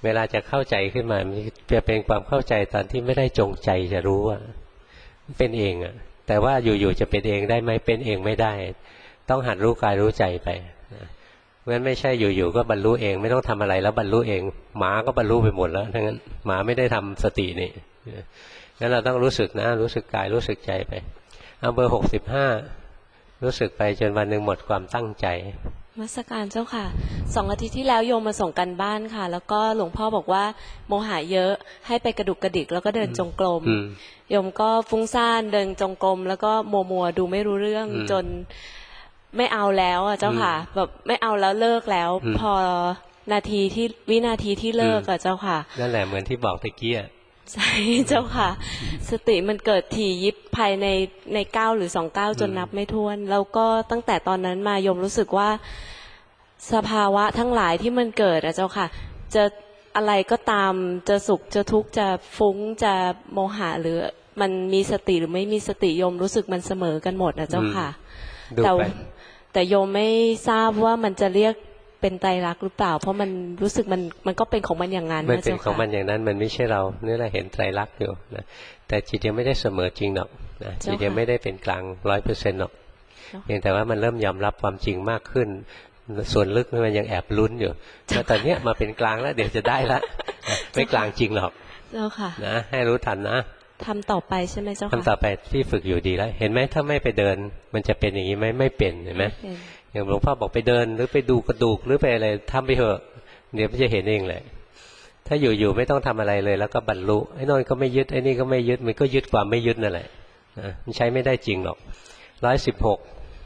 Speaker 1: เวลาจะเข้าใจขึ้นมามันจะเป็นความเข้าใจตอนที่ไม่ได้จงใจจะรู้ว่าเป็นเองอะแต่ว่าอยู่ๆจะเป็นเองได้ไหมเป็นเองไม่ได้ต้องหัดรู้กายรู้ใจไปเพราะฉะนั้นไม่ใช่อยู่ๆก็บรรลุเองไม่ต้องทำอะไรแล้วบรรลุเองหมาก็บรรลุไปหมดแล้วทั้งนั้นหมาไม่ได้ทำสตินี่งั้นเราต้องรู้สึกนะรู้สึกกายรู้สึกใจไปเอาเบอร์หกสิบห้ารู้สึกไปจนวันหนึ่งหมดความตั้งใจ
Speaker 10: มัสการเจ้าค่ะสองอาทิตย์ที่แล้วโยมมาส่งกันบ้านค่ะแล้วก็หลวงพ่อบอกว่าโมหะเยอะให้ไปกระดุกกระดิกแล้วก็เดินจงกรมโยมก็ฟุ้งซ่านเดินจงกรมแล้วก็มัวมัวดูไม่รู้เรื่องจนไม่เอาแล้วอ่ะเจ้าค่ะแบบไม่เอาแล้วเลิกแล้วพอนาทีที่วินาทีที่เลิกอ่ะเจ้าค่ะ
Speaker 1: นั่นแหละเหมือนที่บอกตะกี้
Speaker 10: ใช่เจ้าค่ะสติมันเกิดถี่ยิบภายในในเก้าหรือสองเก้าจนนับไม่ถ้วนแล้วก็ตั้งแต่ตอนนั้นมาโยมรู้สึกว่าสภาวะทั้งหลายที่มันเกิดอะเจ้าค่ะจะอะไรก็ตามจะสุขจะทุกข์จะฟุ้งจะโมหะหรือมันมีสติหรือไม่มีสติโยมรู้สึกมันเสมอกันหมดอะเจ้าค่ะแต่แต่โยมไม่ทราบว่ามันจะเรียกเป็นไตรลักษณ์หรือเปล่าเพราะมันรู้สึกมันมันก็เป็นของมันอย่างนั้น
Speaker 1: มันเป็นของมันอย่างนั้นมันไม่ใช่เรานี่แหละเห็นไตรลักษณ์อยู่นะแต่จิตยังไม่ได้เสมอจริงหรอกนะจิตยังไม่ได้เป็นกลางร้อยเปอร์เซ็นต์หรอกเพียงแต่ว่ามันเริ่มยอมรับความจริงมากขึ้นส่วนลึกมันยังแอบลุ้นอยู่แล้วตอนนี้มาเป็นกลางแล้วเดี๋ยวจะได้ละไม่กลางจริงหรอก
Speaker 10: เจ้าค่ะ
Speaker 1: นะให้รู้ทันนะ
Speaker 10: ทำต่อไปใช่ไหมเจ้าค่ะ
Speaker 1: ทำต่อไปที่ฝึกอยู่ดีแล้วเห็นไหมถ้าไม่ไปเดินมันจะเป็นอย่างนี้ไหมไม่เป็นเห็นไหมอย่างหลวงพ่อบอกไปเดินหรือไปดูกระดูกหรือไปอะไรทำไปเถอะเดี๋ยวมันจะเห็นเองเลยถ้าอยู่ๆไม่ต้องทำอะไรเลยแล้วก็บรรลุไอ้นอนก็ไม่ยึดไอ้นี่ก็ไม่ยึดมันก็ยึดความไม่ยึดนั่นแหละมันใช้ไม่ได้จริงหรอกร้อยสิบหก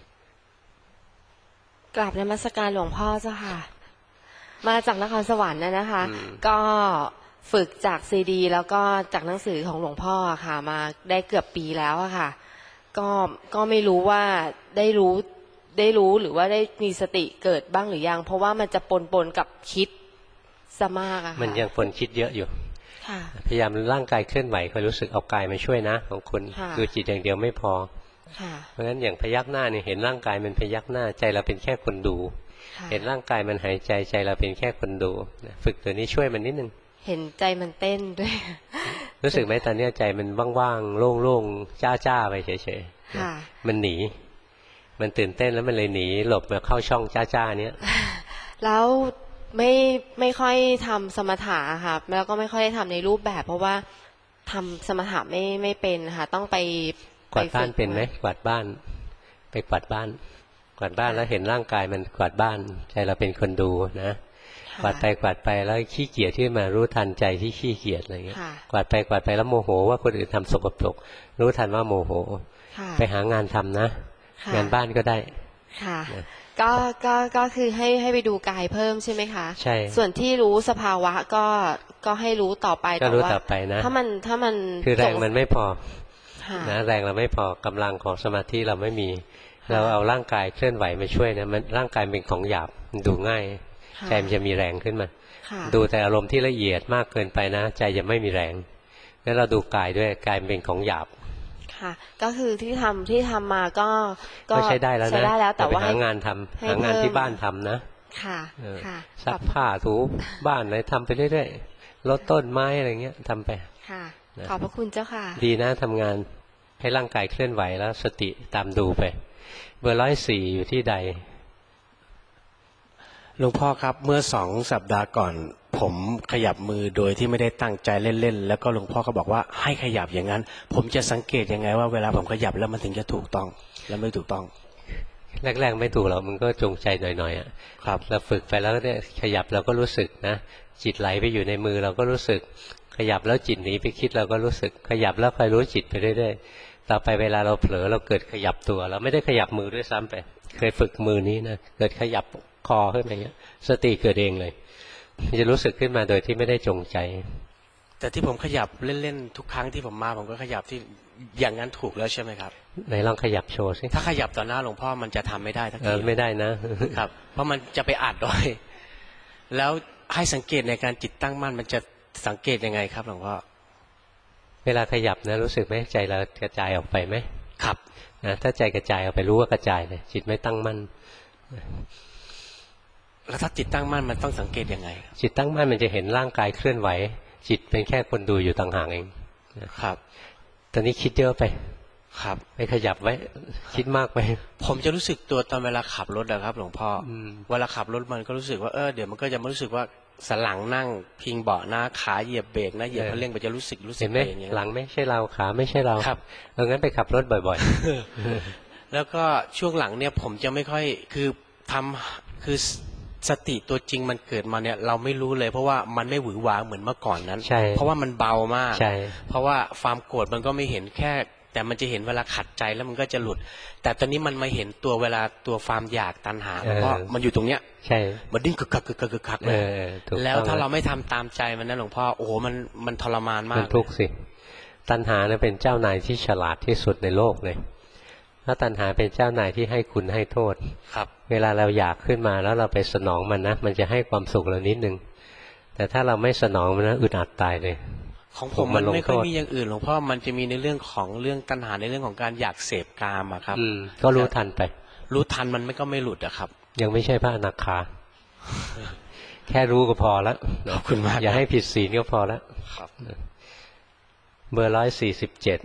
Speaker 11: กราบนมัสการหลวงพ่อเจ้าค่ะมาจากนครสวรรค์นะนะคะก็ฝึกจากซีดีแล้วก็จากหนังสือของหลวงพ่อค่ะมาได้เกือบปีแล้วอะค่ะก็ก็ไม่รู้ว่าได้รู้ได้รู้หรือว่าได้มีสติเกิดบ้างหรือยังเพราะว่ามันจะปนปนกับคิดซะมากอะค่ะ
Speaker 1: มันยังปนคิดเยอะอยู่พยายามร่างกายเคลื่อนไหวคอยรู้สึกเอากายมาช่วยนะของคุณดูจิตอย่างเดียวไม่พอเพราะฉะนั้นอย่างพยักหน้าเนี่ยเห็นร่างกายมันพยักหน้าใจเราเป็นแค่คนดูเห็นร่างกายมันหายใจใจเราเป็นแค่คนดูฝึกตัวนี้ช่วยมันนิดนึง
Speaker 11: เห็นใจมันเต้นด้วย
Speaker 1: รู้สึกไหมตอนนี้ใจมันว่างๆโล่งๆจ้าๆไปเฉยๆมันหนีมันตื่นเต้นแล้วมันเลยหนีหลบมาเข้าช่องจ้าๆเนี้ย
Speaker 11: แล้วไม่ไม่ค่อยทำสมถะค่ะแล้วก็ไม่ค่อยได้ทำในรูปแบบเพราะว่าทำสมถะไม่ไม่เป็นค่ะต้องไป
Speaker 1: กวาดบ้านเป็นไหมกวาดบ้านไปกวาดบ้านกวาดบ้านแล้วเห็นร่างกายมันกวาดบ้านใจเราเป็นคนดูนะกวาดไปกวาดไปแล้วขี้เกียจที่มารู้ทันใจที่ขี้เกียจอะไรเงี้ยกวาดไปกวาดไปแล้วโมโหว่าคนอื่นทำสกปรกรู้ทันว่าโมโหไปหางานทำนะงานบ้านก็ได้
Speaker 11: ค่ะก็ก็ก็คือให้ให้ไปดูกายเพิ่มใช่ไหมคะ
Speaker 1: ใช่
Speaker 11: ส่วนที่รู้สภาวะก็ก็ให้รู้ต่อไป
Speaker 1: ก็รู้ต่อไปนะ
Speaker 11: ถ้ามันถ้ามัน
Speaker 1: คือแรงมันไม่พอนะแรงเราไม่พอกำลังของสมาธิเราไม่มีเราเอาร่างกายเคลื่อนไหวมาช่วยนะมันร่างกายเป็นของหยาบดูง่ายใจมันจะมีแรงขึ้นมาดูแต่อารมณ์ที่ละเอียดมากเกินไปนะใจจะไม่มีแรงงั้นเราดูกายด้วยกายเป็นของหยาบ
Speaker 11: ค่ะก็คือที่ทำที่ทำมาก็
Speaker 1: ก็ใช้ได้แล้วนะใช้
Speaker 11: ได้แล้วแต่ว่า
Speaker 1: หางานทำหางานที่บ้านทำนะ
Speaker 11: ค่ะค่ะ
Speaker 1: ซักผ้าถูบ้านอะไรทำไปเรื่อยๆลดต้นไม้อะไรเงี้ยทำไป
Speaker 11: ค่ะขอบพระคุณเจ้าค่ะ
Speaker 1: ดีนะทำงานให้ร่างกายเคลื่อนไหวแล้วสติตามดูไปเบอร์ร้อยสี่อยู่ที่ใด
Speaker 12: หลวงพ่อครับเมื่อสองสัปดาห์ก่อนผมขยับมือโดยที่ไม่ได้ตั้งใจเล่นๆแล้วก็หลวงพ่อก็บอกว่าให้ขยับอย่างนั้นผมจะสังเกตยังไงว่าเวลาผมขยับแล้วมันถึงจะถูกต้องแล้วไม่ถูกต้อง
Speaker 1: แรกๆไม่ถูกหรอกมันก็จงใจหน่อยๆอ่ะครับเราฝึกไปแล้วเนี่ยขยับเราก็รู้สึกนะจิตไหลไปอยู่ในมือเราก็รู้สึกขยับแล้วจิตหนีไปคิดเราก็รู้สึกขยับแล้วคอยรู้จิตไปเรื่อยๆต่อไปเวลาเราเผลอเราเกิดขยับตัวเราไม่ได้ขยับมือด้วยซ้ำไปเคยฝึกมือนี้นะเกิดขยับคอขึ้นมาอย่างเงี้ยสติเกิดเองเลยจะรู้สึกขึ้นมาโดยที่ไม่ได้จงใจ
Speaker 12: แต่ที่ผมขยับเล่นๆทุกครั้งที่ผมมาผมก็ขยับที่อย่างนั้นถูกแล้วใช่ไหมครับ
Speaker 1: ไหนลองขยับโชว์สิ
Speaker 12: ถ้าขยับต่อหน้าหลวงพ่อมันจะทำไม่ได้ทักที
Speaker 1: ไม่ได้นะครับ
Speaker 12: เพราะมันจะไปอัดด้วยแล้วให้สังเกตในการจิตตั้งมั่นมันจะสังเกตยังไงครับหลวงพ่อ
Speaker 1: เวลาขยับนะรู้สึกไหมใจเรากระจายออกไปไหม
Speaker 12: ครับ
Speaker 1: นะถ้าใจกระจายออกไปรู้ว่ากระจายเลยจิตไม่ตั้งมั่น
Speaker 12: แล้วถ้าจิตตั้งมั่นมันต้องสังเกตยังไง
Speaker 1: จิตตั้งมั่นมันจะเห็นร่างกายเคลื่อนไหวจิตเป็นแค่คนดูอยู่ต่างหากเอง
Speaker 12: ครับ
Speaker 1: ตอนนี้คิดเยอะไป
Speaker 12: ครับ
Speaker 1: ไปขยับไว้คิดมากไป
Speaker 12: ผมจะรู้สึกตัวตอนเวลาขับรถนะครับหลวงพ่อเวลาขับรถมันก็รู้สึกว่าเออเดี๋ยวมันก็จะมารู้สึกว่าสันหลังนั่งพิงเบาะหน้าขาเหยียบเบรกนะเหยียบคันเร่งมันจะรู้สึกรู้สึก
Speaker 1: อย่างนี้หลังไม่ใช่เราขาไม่ใช่เรา
Speaker 12: ครับ
Speaker 1: เอองั้นไปขับรถบ่อย
Speaker 12: ๆแล้วก็ช่วงหลังเนี่ยผมจะไม่ค่อยคือทำคือสติตัวจริงมันเกิดมาเนี่ยเราไม่รู้เลยเพราะว่ามันไม่หวือหวาเหมือนเมื่อก่อนนั้นเพราะว่ามันเบามากเพราะว่าความโกรธมันก็ไม่เห็นแค่แต่มันจะเห็นเวลาขัดใจแล้วมันก็จะหลุดแต่ตอนนี้มันมาเห็นตัวเวลาตัวความอยากตัณหาเพราะมันอยู่ตรงเนี้ย
Speaker 1: ใช่
Speaker 12: มันดิ้นกึกกักกึกกักกึกกักเลยแล้วถ้าเราไม่ทำตามใจมันนะหลวงพ่อโอ้โหมันมันทรมานมาก
Speaker 1: มันทุกข์สิตัณหาเนี่ยเป็นเจ้านายที่ฉลาดที่สุดในโลกเลยถ้าตัณหาเป็นเจ้านายที่ให้คุณให้โทษ
Speaker 12: ครับ
Speaker 1: เวลาเราอยากขึ้นมาแล้วเราไปสนองมันนะมันจะให้ความสุขเรานิดนึงแต่ถ้าเราไม่สนองมันนะอึดอัดตายเลย
Speaker 12: ของผมมันไม่ค่อยมีอย่างอื่นหลวงพ่อมันจะมีในเรื่องของเรื่องตัณหาในเรื่องของการอยากเสพกามอะครับ
Speaker 1: ก็รู้ทันไป
Speaker 12: รู้ทันมันไม่ก็ไม่หลุดอะครับ
Speaker 1: ยังไม่ใช่พระอนาคาแค่รู้ก็พอแล้ว
Speaker 12: ขอบคุณมาก
Speaker 1: อย่าให้ผิดศีลก็พอแล้วเบอร์ร้อยสี่สิบเจ็ด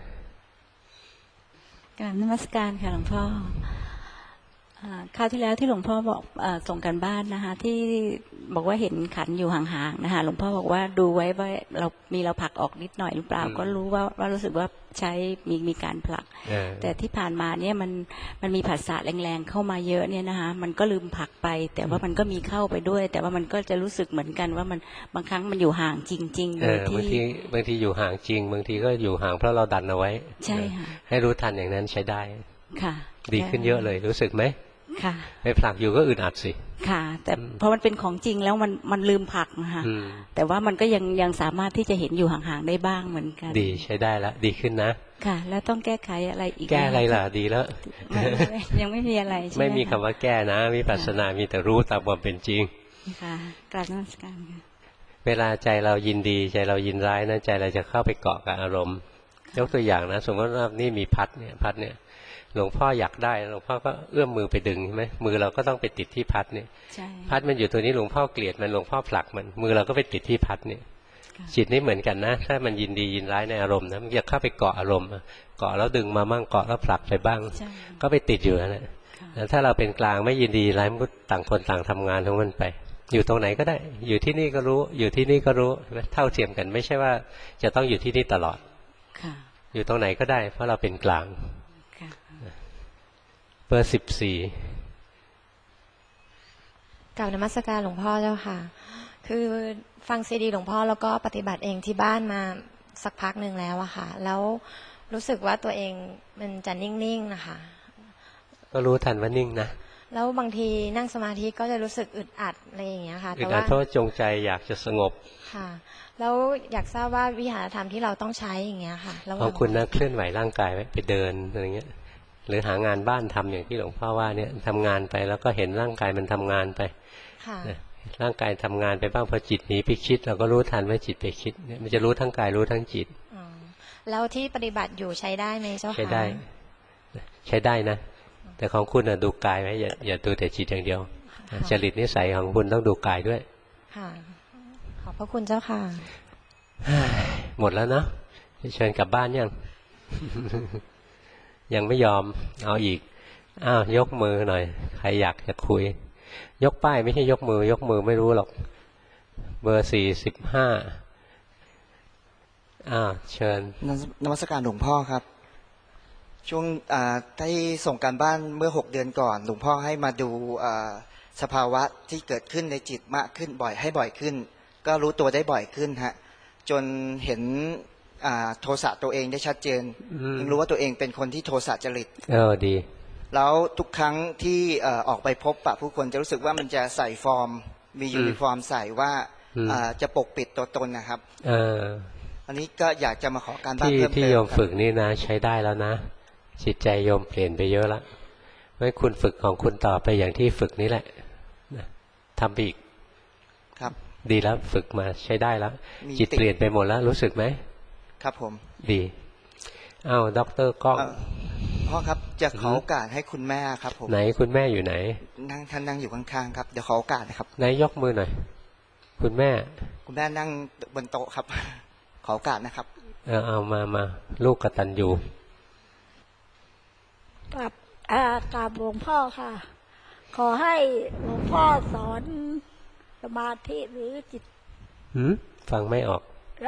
Speaker 13: กราบนมัสการค่ะหลวงพ่อคราวที่แล้วที่หลวงพ่อบอกส่งกันบ้านนะคะที่บอกว่าเห็นขันอยู่ห่างๆนะคะหลวงพ่อบอกว่าดูไว้ว่าเรามีเราผลักออกนิดหน่อยหรือเปล่าก็รู้ว่าว่ารู้สึกว่าใช้มีมีการผลักแต่ที่ผ่านมาเนี่ยมันมันมีผัสสะแรงๆเข้ามาเยอะเนี่ยนะคะมันก็ลืมผลักไปแต่ว่ามันก็มีเข้าไปด้วยแต่ว่ามันก็จะรู้สึกเหมือนกันว่ามันบางครั้งมันอยู่ห่างจริงๆเลยที่
Speaker 1: บางทีบางทีอยู่ห่างจริงบางทีก็อยู่ห่างเพราะเราดันเอาไว้
Speaker 13: ใช่ค่ะ
Speaker 1: ให้รู้ทันอย่างนั้นใช้ได้
Speaker 13: ค่ะ
Speaker 1: ดีขึ้นเยอะเลยรู้สึกไหม
Speaker 13: ค่ะ
Speaker 1: ไปผลักอยู่ก็อึดอัดสิ
Speaker 13: ค่ะแต่เพราะมันเป็นของจริงแล้วมันมันลืมผลักนะคะแต่ว่ามันก็ยังยังสามารถที่จะเห็นอยู่ห่างๆได้บ้างเหมือนกัน
Speaker 1: ดีใช้ได้แล้วดีขึ้นนะ
Speaker 13: ค่ะแล้วต้องแก้ไขอะไรอีก
Speaker 1: แก้อะไรล่ะดีแล้ว
Speaker 13: ยังไม่มีอะไรใช่ไหม
Speaker 1: ไม่มีคำว่าแก้นะวิปัสสนามีแต่รู้ตามความเป็นจริง
Speaker 13: ค่ะกราบนมัสการค่ะ
Speaker 1: เวลาใจเรายินดีใจเรายินร้ายนะใจเราจะเข้าไปเกาะกับอารมณ์ยกตัวอย่างนะสมมติว่านี่มีพัดเนี่ยพัดเนี่ยหลวงพ่ออยากได้หลวงพ่อก็เอื้อมมือไปดึงใช่ไหมมือเราก็ต้องไปติดที่พัดเนี่ยพัดมันอยู่ตัวนี้หลวงพ่อเกลียดมันหลวงพ่อผลักมันมือเราก็ไปติดที่พัดเนี่ยจิตนี่เหมือนกันนะถ้ามันยินดียินร้ายในอารมณ์นะมันจะเข้าไปเกาะอารมณ์เกาะแล้วดึงมาบ้างเกาะแล้วผลักไปบ้างก็ไปติดอยู่นั่นแหละถ้าเราเป็นกลางไม่ยินดีร้ายมันก็ต่างคนต่างทำงานของมันไปอยู่ตรงไหนก็ได้อยู่ที่นี่ก็รู้อยู่ที่นี่ก็รู้เท่าเทียมกันไม่ใช่ว่าจะต้องอยู่ที่นี่ตลอดอยู่ตรงไหนก็ได้เพราะเราเป็นกลางเบอร์สิบสี่
Speaker 14: กล่าวนมัสการหลวงพ่อเจ้าค่ะคือฟังซีดีหลวงพ่อแล้วก็ปฏิบัติเองที่บ้านมาสักพักหนึ่งแล้วอะค่ะแล้วรู้สึกว่าตัวเองมันจะนิ่งๆนะคะ
Speaker 1: ก็รู้ทันว่านิ่งนะ
Speaker 14: แล้วบางทีนั่งสมาธิก็จะรู้สึกอึดอัดอะไรอย่างเงี้ยค่ะ
Speaker 1: อึดอัดเพราะจงใจอยากจะสงบ
Speaker 14: ค่ะแล้วอยากทราบว่าวิหารธรรมที่เราต้องใช้อย่างเงี้ยค่ะ
Speaker 1: ของคุณนะเคลื่อนไหวร่างกายไว้ไปเดินอะไรเงี้ยหรือหางานบ้านทำอย่างที่หลวงพ่อว่าเนี่ยทำงานไปแล้วก็เห็นร่างกายมันทำงานไปร่างกายทำงานไปบ้างพอจิตหนีไปคิดเราก็รู้ทันว่าจิตไปคิดเนี่ยมันจะรู้ทั้งกายรู้ทั้งจิต
Speaker 14: แล้วที่ปฏิบัติอยู่ใช้ได้ไหมเจ้าค่ะ
Speaker 1: ใช้ได้ใช้ได้นะแต่ของคุณดูกายไว้อย่าอย่าดูแต่จิตอย่างเดียวจริตนิสัยของคุณต้องดูกายด้วย
Speaker 14: ค่ะขอบพระคุณเจ้าค่ะ
Speaker 1: หมดแล้วเนาะเชิญกลับบ้านยังยังไม่ยอมเอาอีกอ้าวยกมือหน่อยใครอยากจะคุยยกป้ายไม่ใช่ยกมือยกมือไม่รู้หรอกเบอร์สี่สิบห้าอ้าวเชิญ
Speaker 15: นมัสการหลวงพ่อครับช่วงที่ส่งการบ้านเมื่อหกเดือนก่อนหลวงพ่อให้มาดูสภาวะที่เกิดขึ้นในจิตมากขึ้นบ่อยให้บ่อยขึ้นก็รู้ตัวได้บ่อยขึ้นฮะจนเห็นโทสะตัวเองได้ชัดเจนยังรู้ว่าตัวเองเป็นคนที่โทสะจริต
Speaker 1: เออดี
Speaker 15: แล้วทุกครั้งที่ออกไปพบปะผู้คนจะรู้สึกว่ามันจะใส่ฟอร์มมียูนิฟอร์มใส่ว่าจะปกปิดตัวตนนะครับ
Speaker 1: เออ
Speaker 15: อันนี้ก็อยากจะมาขอการบ้าน
Speaker 1: เพิ่มเติมที่โยมฝึกนี่นะใช้ได้แล้วนะจิตใจโยมเปลี่ยนไปเยอะแล้วเพราะคุณฝึกของคุณต่อไปอย่างที่ฝึกนี้แหละทำอีก
Speaker 15: ครับ
Speaker 1: ดีแล้วฝึกมาใช้ได้แล้วจิตเปลี่ยนไปหมดแล้วรู้สึกไหม
Speaker 15: ครับผม
Speaker 1: ดีอ้าวด็อกเตอร์ก้อง
Speaker 15: พ่อครับจะขอโอกาสให้คุณแม่ครับผม
Speaker 1: ไหนคุณแม่อยู่ไหน
Speaker 15: นั่งท่านนั่งอยู่ข้างๆครับเดี๋ยวขอโอกาสนะครับ
Speaker 1: ไหนยกมือหน่อยคุณแม่
Speaker 15: คุณแม่นั่งบนโต๊ะครับขอโอกาสนะครับ
Speaker 1: เออเอามามาลูกกตัญญู
Speaker 16: กับอ่ากราบหลวงพ่อค่ะขอให้หลวงพ่อสอนสมาธิหรือจิต
Speaker 1: หืมฟังไม่ออก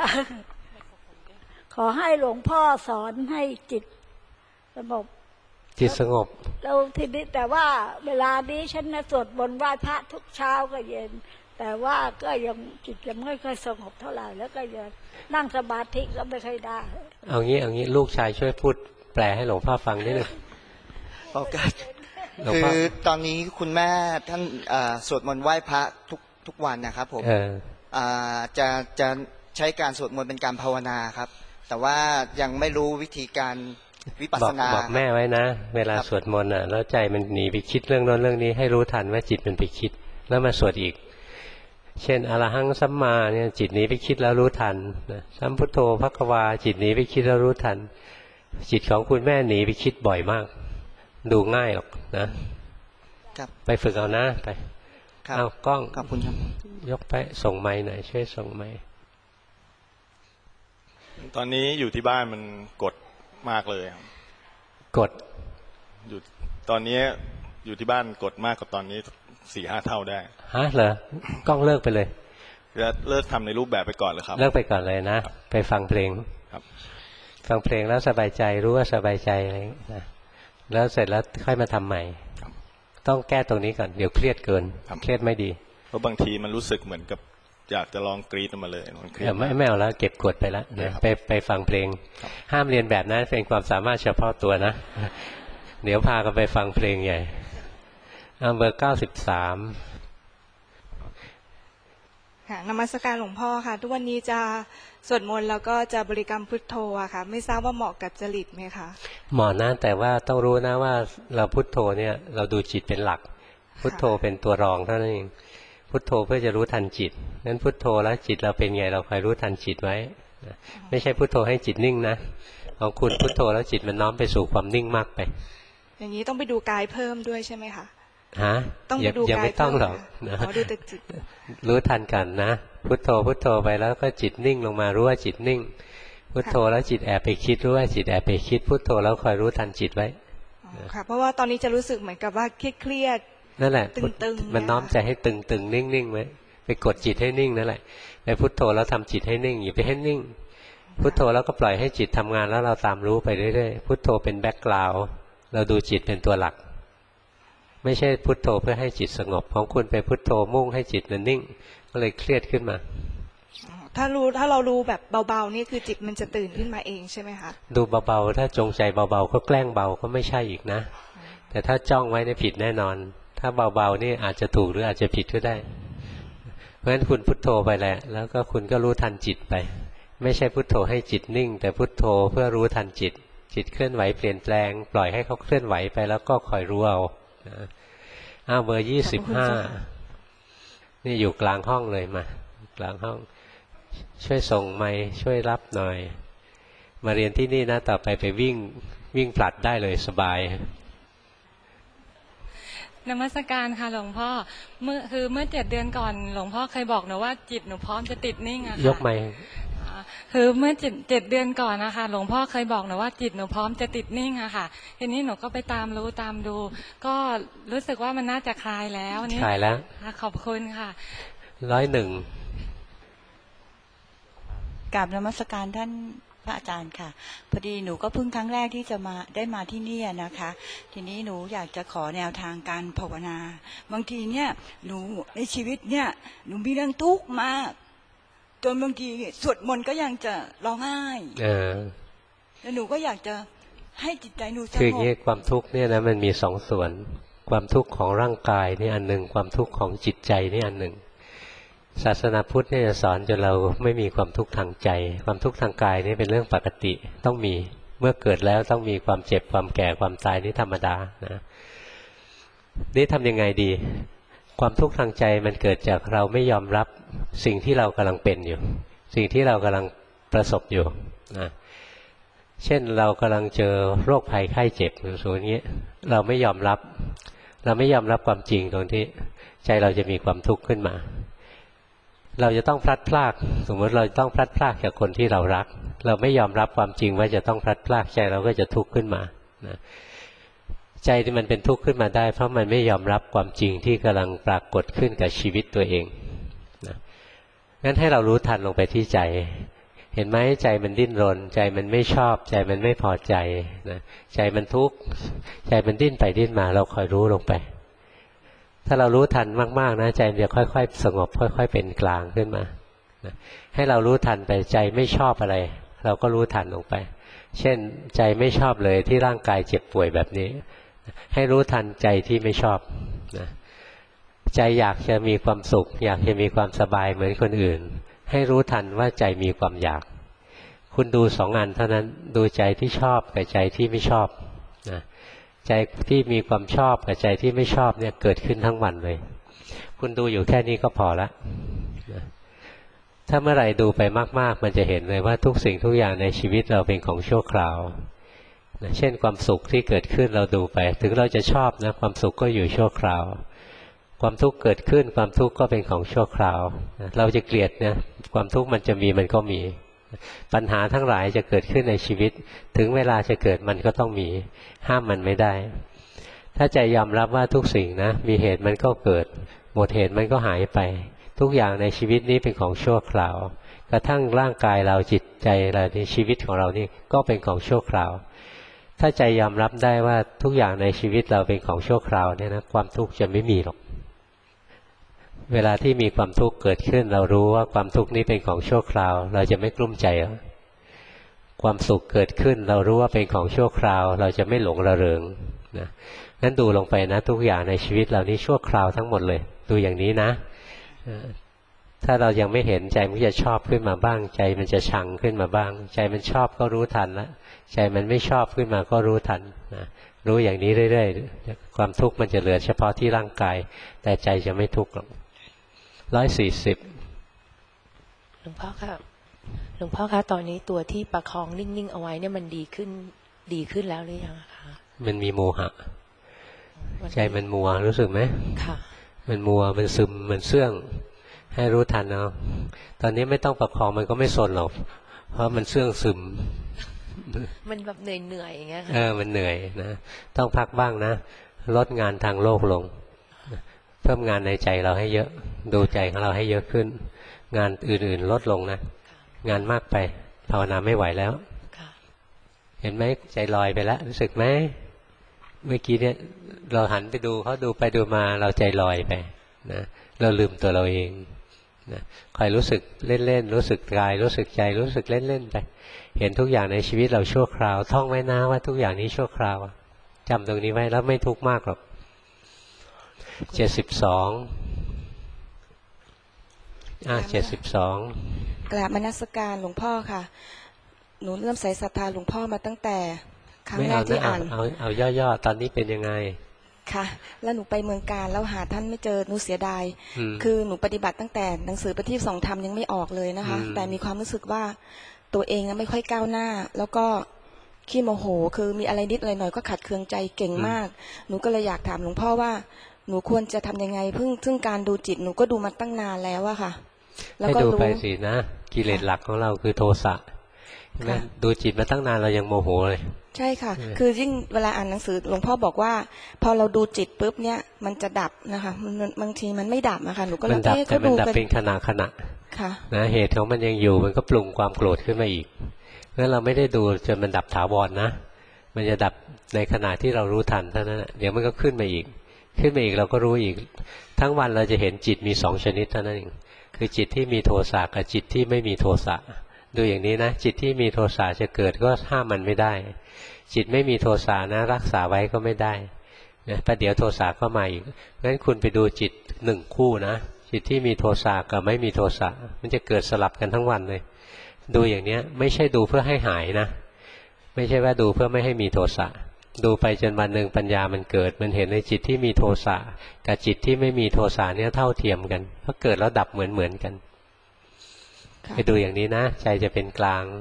Speaker 16: ขอให้หลวงพ่อสอนให้จิตสงบ
Speaker 1: จิตสงบ
Speaker 16: แล้วทีนี้แต่ว่าเวลานี้ฉันนะสวดมนต์ไหว้พระทุกเช้าก็เย็นแต่ว่าก็ยังจิตยังไม่ค่อยสงบเท่าไหร่แล้วก็ยังนั่งสมาธิก็ไม่ค่อยได้
Speaker 1: เอางี้เอางี้ลูกชายช่วยพูดแปลให้หลวงพ่อฟังนิดนึง
Speaker 15: โอกาสคือตอนนี้คุณแม่ท่านสวดมนต์ไหว้พระทุกทุกวันนะครับผมจะจะใช้การสวดมนต์เป็นการภาวนาครับแต่ว่ายังไม่รู้วิธีการวิปัสสนา
Speaker 1: บอกแม่ไว้นะเวลาสวดมนต์อ่ะแล้วใจมันหนีไปคิดเรื่องโน้นเรื่องนี้ให้รู้ทันว่าจิตมันไปคิดแล้วมาสวดอีกเช่นอรหังสัมมาเนี่ยจิตหนีไปคิดแล้วรู้ทันนะสัมพุทโธภควาจิตหนีไปคิดแล้วรู้ทันจิตของคุณแม่หนีไปคิดบ่อยมากดูง่ายหรอกนะไปฝึกเอานะไปเอากล้อง
Speaker 15: ขอบคุณครับ
Speaker 1: ยกไปส่งไม้หน่อยช่วยส่งไม้
Speaker 17: ตอนนี้อยู่ที่บ้านมันกดมากเลยครับ
Speaker 1: กด
Speaker 17: อยู่ตอนนี้อยู่ที่บ้านกดมากกว่าตอนนี้สี่ห้าเท่าได้
Speaker 1: ฮะเหรอกล้องเลิกไปเลย
Speaker 17: จะเลิกทำในรูปแบบไปก่อนเลยครับ
Speaker 1: เลิกไปก่อนเลยนะไปฟังเพลง
Speaker 17: ครับ
Speaker 1: ฟังเพลงแล้วสบายใจรู้ว่าสบายใจอะไรนะแล้วเสร็จแล้วค่อยมาทำใหม่ต้องแก้ตรงนี้ก่อนเดี๋ยวเครียดเกินเครียดไม่ดี
Speaker 17: เพราะบางทีมันรู้สึกเหมือนกับอยากจะลองกรีดมาเลยมันเครียด
Speaker 1: ไม่ไม่เอาแล้วเก็บกดไปแล้วนะไปไปฟังเพลงห้ามเรียนแบบนั้นเป็นความสามารถเฉพาะตัวนะเดี๋ยวพากันไปฟังเพลงใหญ่เอาเบอร์เก้าสิบสาม
Speaker 18: ค่ะนมัสการหลวงพ่อค่ะทุกวันนี้จะสวดมนต์แล้วก็จะบริกรรมพุทโธอะค่ะไม่ทราบว่าเหมาะกับจริตไหมคะ
Speaker 1: เหมาะนะแต่ว่าต้องรู้นะว่าเราพุทโธเนี่ยเราดูจิตเป็นหลักพุทโธเป็นตัวรองเท่านั้นเองพุทโธเพื่อจะรู้ทันจิตนั้นพุทโธแล้วจิตเราเป็นไงเราคอยรู้ทันจิตไว้ไม่ใช่พุทโธให้จิตนิ่งนะของคุณพุทโธแล้วจิตมันน้อมไปสู่ความนิ่งมากไป
Speaker 18: อย่างนี้ต้องไปดูกายเพิ่มด้วยใช่ไหมคะ
Speaker 1: ฮะ
Speaker 18: ต้องดู
Speaker 1: ยังไม่ต้องหรอกนะ
Speaker 18: ดูแต่จิต
Speaker 1: รู้ทันกันนะพุทโธพุทโธไปแล้วก็จิตนิ่งลงมารู้ว่าจิตนิ่งพุทโธแล้วจิตแอบไปคิดรู้ว่าจิตแอบไปคิดพุทโธแล้วคอยรู้ทันจิตไว้
Speaker 18: ค่ะเพราะว่าตอนนี้จะรู้สึกเหมือนกับว่าเครียด
Speaker 1: นั่นแหละตึงๆมันน้อมใจให้ตึงๆนิ่งๆไว้ไปกดจิตให้นิ่งนั่นแหละไปพุทโธแล้วทำจิตให้นิ่งอย่าไปให้นิ่งพุทโธแล้วก็ปล่อยให้จิตทำงานแล้วเราตามรู้ไปเรื่อยๆพุทโธเป็นแบ็คกราวด์เราดูจิตเป็นตัวหลักไม่ใช่พุทโธเพื่อให้จิตสงบของคุณไปพุทโธมุ่งให้จิตมันนิ่งก็เลยเครียดขึ้นมา
Speaker 18: ถ้ารู้ถ้าเรารู้แบบเบาๆนี่คือจิตมันจะตื่นขึ้นมาเองใช่ไหมคะ
Speaker 1: ดูเบาๆถ้าจงใจเบาๆก็แกล้งเบาก็ไม่ใช่อีกนะแต่ถ้าจ้องไว้เนี่ยผิดแน่นอนถ้าเบาๆนี่อาจจะถูกหรืออาจจะผิดก็ได้เพราะฉะนั้นคุณพุทโธไปแหละแล้วก็คุณก็รู้ทันจิตไปไม่ใช่พุทโธให้จิตนิ่งแต่พุทโธเพื่อรู้ทันจิตจิตเคลื่อนไหวเปลี่ยนแปลงปล่อยให้เขาเคลื่อนไหวไปแล้วก็คอยรู้เอาอ้าวเบอร์ยี่สิบห้านี่อยู่กลางห้องเลยมากลางห้องช่วยส่งไมค์ช่วยรับหน่อยมาเรียนที่นี่นะต่อไปไปวิ่งวิ่งผลัดได้เลยสบาย
Speaker 19: นมัสการค่ะหลวงพ่อเมื่อคือเมื่อเจ็ดเดือนก่อนหลวงพ่อเคยบอกหนูว่าจิตหนูพร้อมจะติดนิ่งอะค่ะ
Speaker 1: ยกไมค์
Speaker 19: คือเมื่อเจ็ดเจ็ดเดือนก่อนนะคะหลวงพ่อเคยบอกหนูว่าจิตหนูพร้อมจะติดนิ่งอะค่ะทีนี้หนูก็ไปตามรู้ตามดูก็รู้สึกว่ามันน่าจะคลายแล้ว
Speaker 1: นี่คลายแล้ว
Speaker 19: ขอบคุณค่ะ
Speaker 1: ร้อยหนึ่ง
Speaker 20: กราบนมัสการท่านพระอาจารย์ค่ะพอดีหนูก็เพิ่งครั้งแรกที่จะมาได้มาที่นี่นะคะทีนี้หนูอยากจะขอแนวทางการภาวนาบางทีเนี่ยหนูในชีวิตเนี่ยหนูมีเรื่องทุกข์มากจนบางทีสวดมนต์ก็ยังจะร้องไห้แล้วหนูก็อยากจะให้จิตใจหนูสงบ
Speaker 1: คืออย่างนี้ความทุกข์เนี่ยนะมันมีสองส่วนความทุกข์ของร่างกายนี่อันหนึ่งความทุกข์ของจิตใจนี่อันหนึ่งศาสนาพุทธเนี่ยจะสอนจนเราไม่มีความทุกข์ทางใจความทุกข์ทางกายนี่เป็นเรื่องปกติต้องมีเมื่อเกิดแล้วต้องมีความเจ็บความแก่ความตายนี่ธรรมดานะนี่ทำยังไงดีความทุกข์ทางใจมันเกิดจากเราไม่ยอมรับสิ่งที่เรากำลังเป็นอยู่สิ่งที่เรากำลังประสบอยู่นะเช่นเรากำลังเจอโรคภัยไข้เจ็บหรือส่วนนี้เราไม่ยอมรับเราไม่ยอมรับความจริงตรงที่ใจเราจะมีความทุกข์ขึ้นมาเราจะต้องพลัดพรากสมมติเราต้องพลัดพรากจากคนที่เรารักเราไม่ยอมรับความจริงว่าจะต้องพลัดพรากใจเราก็จะทุกข์ขึ้นมานะใจที่มันเป็นทุกข์ขึ้นมาได้เพราะมันไม่ยอมรับความจริงที่กำลังปรากฏขึ้นกับชีวิตตัวเองนะงั้นให้เรารู้ทันลงไปที่ใจเห็นไหมใจมันดิ้นรนใจมันไม่ชอบใจมันไม่พอใจนะใจมันทุกข์ใจมันดิ้นไปดิ้นมาเราคอยรู้ลงไปถ้าเรารู้ทันมากๆนะใจมันจะค่อยๆสงบค่อยๆเป็นกลางขึ้นมานะให้เรารู้ทันไปใจไม่ชอบอะไรเราก็รู้ทันลงไปเช่นใจไม่ชอบเลยที่ร่างกายเจ็บป่วยแบบนี้ให้รู้ทันใจที่ไม่ชอบนะใจอยากจะมีความสุขอยากจะมีความสบายเหมือนคนอื่นให้รู้ทันว่าใจมีความอยากคุณดูสองอันเท่านั้นดูใจที่ชอบกับใจที่ไม่ชอบนะใจที่มีความชอบกับใจที่ไม่ชอบเนี่ยเกิดขึ้นทั้งวันเลยคุณดูอยู่แค่นี้ก็พอละนะถ้าเมื่อไหร่ดูไปมากๆมันจะเห็นเลยว่าทุกสิ่งทุกอย่างในชีวิตเราเป็นของชั่วคราวนะเช่นความสุขที่เกิดขึ้นเราดูไปถึงเราจะชอบนะความสุขก็อยู่ชั่วคราวความทุกข์เกิดขึ้นความทุกข์ก็เป็นของชั่วคราวเราจะเกลียดเนี่ยความทุกข์มันจะมีมันก็มีปัญหาทั้งหลายจะเกิดขึ้นในชีวิตถึงเวลาจะเกิดมันก็ต้องมีห้ามมันไม่ได้ถ้าใจยอมรับว่าทุกสิ่งนะมีเหตุมันก็เกิดหมดเหตุมันก็หายไปทุกอย่างในชีวิตนี้เป็นของชั่วคราวกระทั่งร่างกายเราจิตใจเราในชีวิตของเรานี่ก็เป็นของชั่วคราวถ้าใจยอมรับได้ว่าทุกอย่างในชีวิตเราเป็นของชั่วคราวเนี่ยนะความทุกข์จะไม่มีหรอกเวลาที่มีความทุกข์เกิดขึ้นเรารู้ว่าความทุกข์นี้เป็นของชั่วคราวเราจะไม่กลุ้มใจความสุขเกิดขึ้นเรารู้ว่าเป็นของชั่วคราวเราจะไม่หลงระเริงนะงั้นดูลงไปนะทุกอย่างในชีวิตเรานี้ชั่วคราวทั้งหมดเลยดูอย่างนี้นะถ้าเรายังไม่เห็นใจมันจะชอบขึ้นมาบ้างใจมันจะชังขึ้นมาบ้างใจมันชอบก็รู้ทันแล้วใจมันไม่ชอบขึ้นมาก็รู้ทันนะรู้อย่างนี้เรื่อยๆความทุกข์มันจะเหลือเฉพาะที่ร่างกายแต่ใจจะไม่ทุกข์หรอกร้อยสี่สิบ
Speaker 6: หลวงพ่อครับหลวงพ่อคะตอนนี้ตัวที่ประคองนิ่งๆเอาไว้เนี่ยมันดีขึ้นดีขึ้นแล้วหรือยังคะ
Speaker 1: มันมีโมหะใจมันมัวรู้สึกไหม
Speaker 6: ค่ะ
Speaker 1: มันมัวมันซึมมันเสื่องให้รู้ทันเอาตอนนี้ไม่ต้องประคองมันก็ไม่สนหรอกเพราะมันเสื่องซึม
Speaker 6: มันแบบเหนื่อยๆอย่างเงี้ยค่ะ
Speaker 1: เออมันเหนื่อยนะต้องพักบ้างนะลดงานทางโลกลงเพิ่มงานในใจเราให้เยอะดูใจของเราให้เยอะขึ้นงานอื่นๆลดลงนะงานมากไปภาวนาไม่ไหวแล้วเห็นไหมใจลอยไปแล้วรู้สึกไหมเมื่อกี้เนี่ยเราหันไปดูเขาดูไปดูมาเราใจลอยไปนะเราลืมตัวเราเองนะคอยรู้สึกเล่นๆรู้สึกกายรู้สึกใจรู้สึกเล่นๆไปเห็นทุกอย่างในชีวิตเราชั่วคราวท่องไว้นะว่าทุกอย่างนี้ชั่วคราวจำตรงนี้ไว้แล้วไม่ทุกข์มากหรอกเจ็ดสิบสองอ่ะเจ็ดสิบสอง
Speaker 21: กราบนมัสการหลวงพ่อค่ะหนูเริ่มใส่ศรัทธาหลวงพ่อมาตั้งแต่ครั้งแรกที่อ่าน
Speaker 1: เอาเอาย่อๆตอนนี้เป็นยังไง
Speaker 21: ค่ะแล้วหนูไปเมืองการแล้วหาท่านไม่เจอหนูเสียดายคือหนูปฏิบัติตั้งแต่หนังสือปฏิบัติสองธรรมยังไม่ออกเลยนะคะแต่มีความรู้สึกว่าตัวเองไม่ค่อยก้าวหน้าแล้วก็ขี้โมโหคือมีอะไรนิดอะไรหน่อยก็ขัดเคืองใจเก่งมากหนูก็เลยอยากถามหลวงพ่อว่าหนูควรจะทำยังไงเพิ่งซึ่งการดูจิตหนูก็ดูมาตั้งนานแล้วอะค่ะ
Speaker 1: ให้ดูไปสินะกิเลสหลักของเราคือโทสะนะดูจิตมาตั้งนานเรายังโมโหเลย
Speaker 21: ใช่ค่ะคือยิ่งเวลาอ่านหนังสือหลวงพ่อบอกว่าพอเราดูจิตปุ๊บเนี่ยมันจะดับนะคะมันบางทีมันไม่ดับอะค่ะหนูก็เลย
Speaker 1: เอ๊ะก็ดูเป็นขณะขณะ
Speaker 21: ค่ะ
Speaker 1: นะเหตุของมันยังอยู่มันก็ปรุงความโกรธขึ้นมาอีกงั้นเราไม่ได้ดูจนมันดับถาวรนะมันจะดับในขณะที่เรารู้ทันเท่านั้นเดี๋ยวมันก็ขึ้นมาอีกขึ้นมาอีกเราก็รู้อีกทั้งวันเราจะเห็นจิตมีสองชนิดเท่านั้นเองคือจิตที่มีโทสะกับจิตที่ไม่มีโทสะดูอย่างนี้นะจิตที่มีโทสะจะเกิดก็ห้ามมันไม่ได้จิตไม่มีโทสะนะรักษาไว้ก็ไม่ได้นะประเดี๋ยวโทสะก็มาอีกงั้นคุณไปดูจิตหนึ่งคู่นะจิตที่มีโทสะกับไม่มีโทสะมันจะเกิดสลับกันทั้งวันเลยดูอย่างนี้ไม่ใช่ดูเพื่อให้หายนะไม่ใช่ว่าดูเพื่อไม่ให้มีโทสะดูไปจนวันหนึ่งปัญญามันเกิดมันเห็นในจิตที่มีโทสะกับจิตที่ไม่มีโทสะเนี่ยเท่าเทียมกันเพราะเกิดแล้วดับเหมือนเหมือนกันไปดูอย่างนี้นะใจจะเป็นกลาง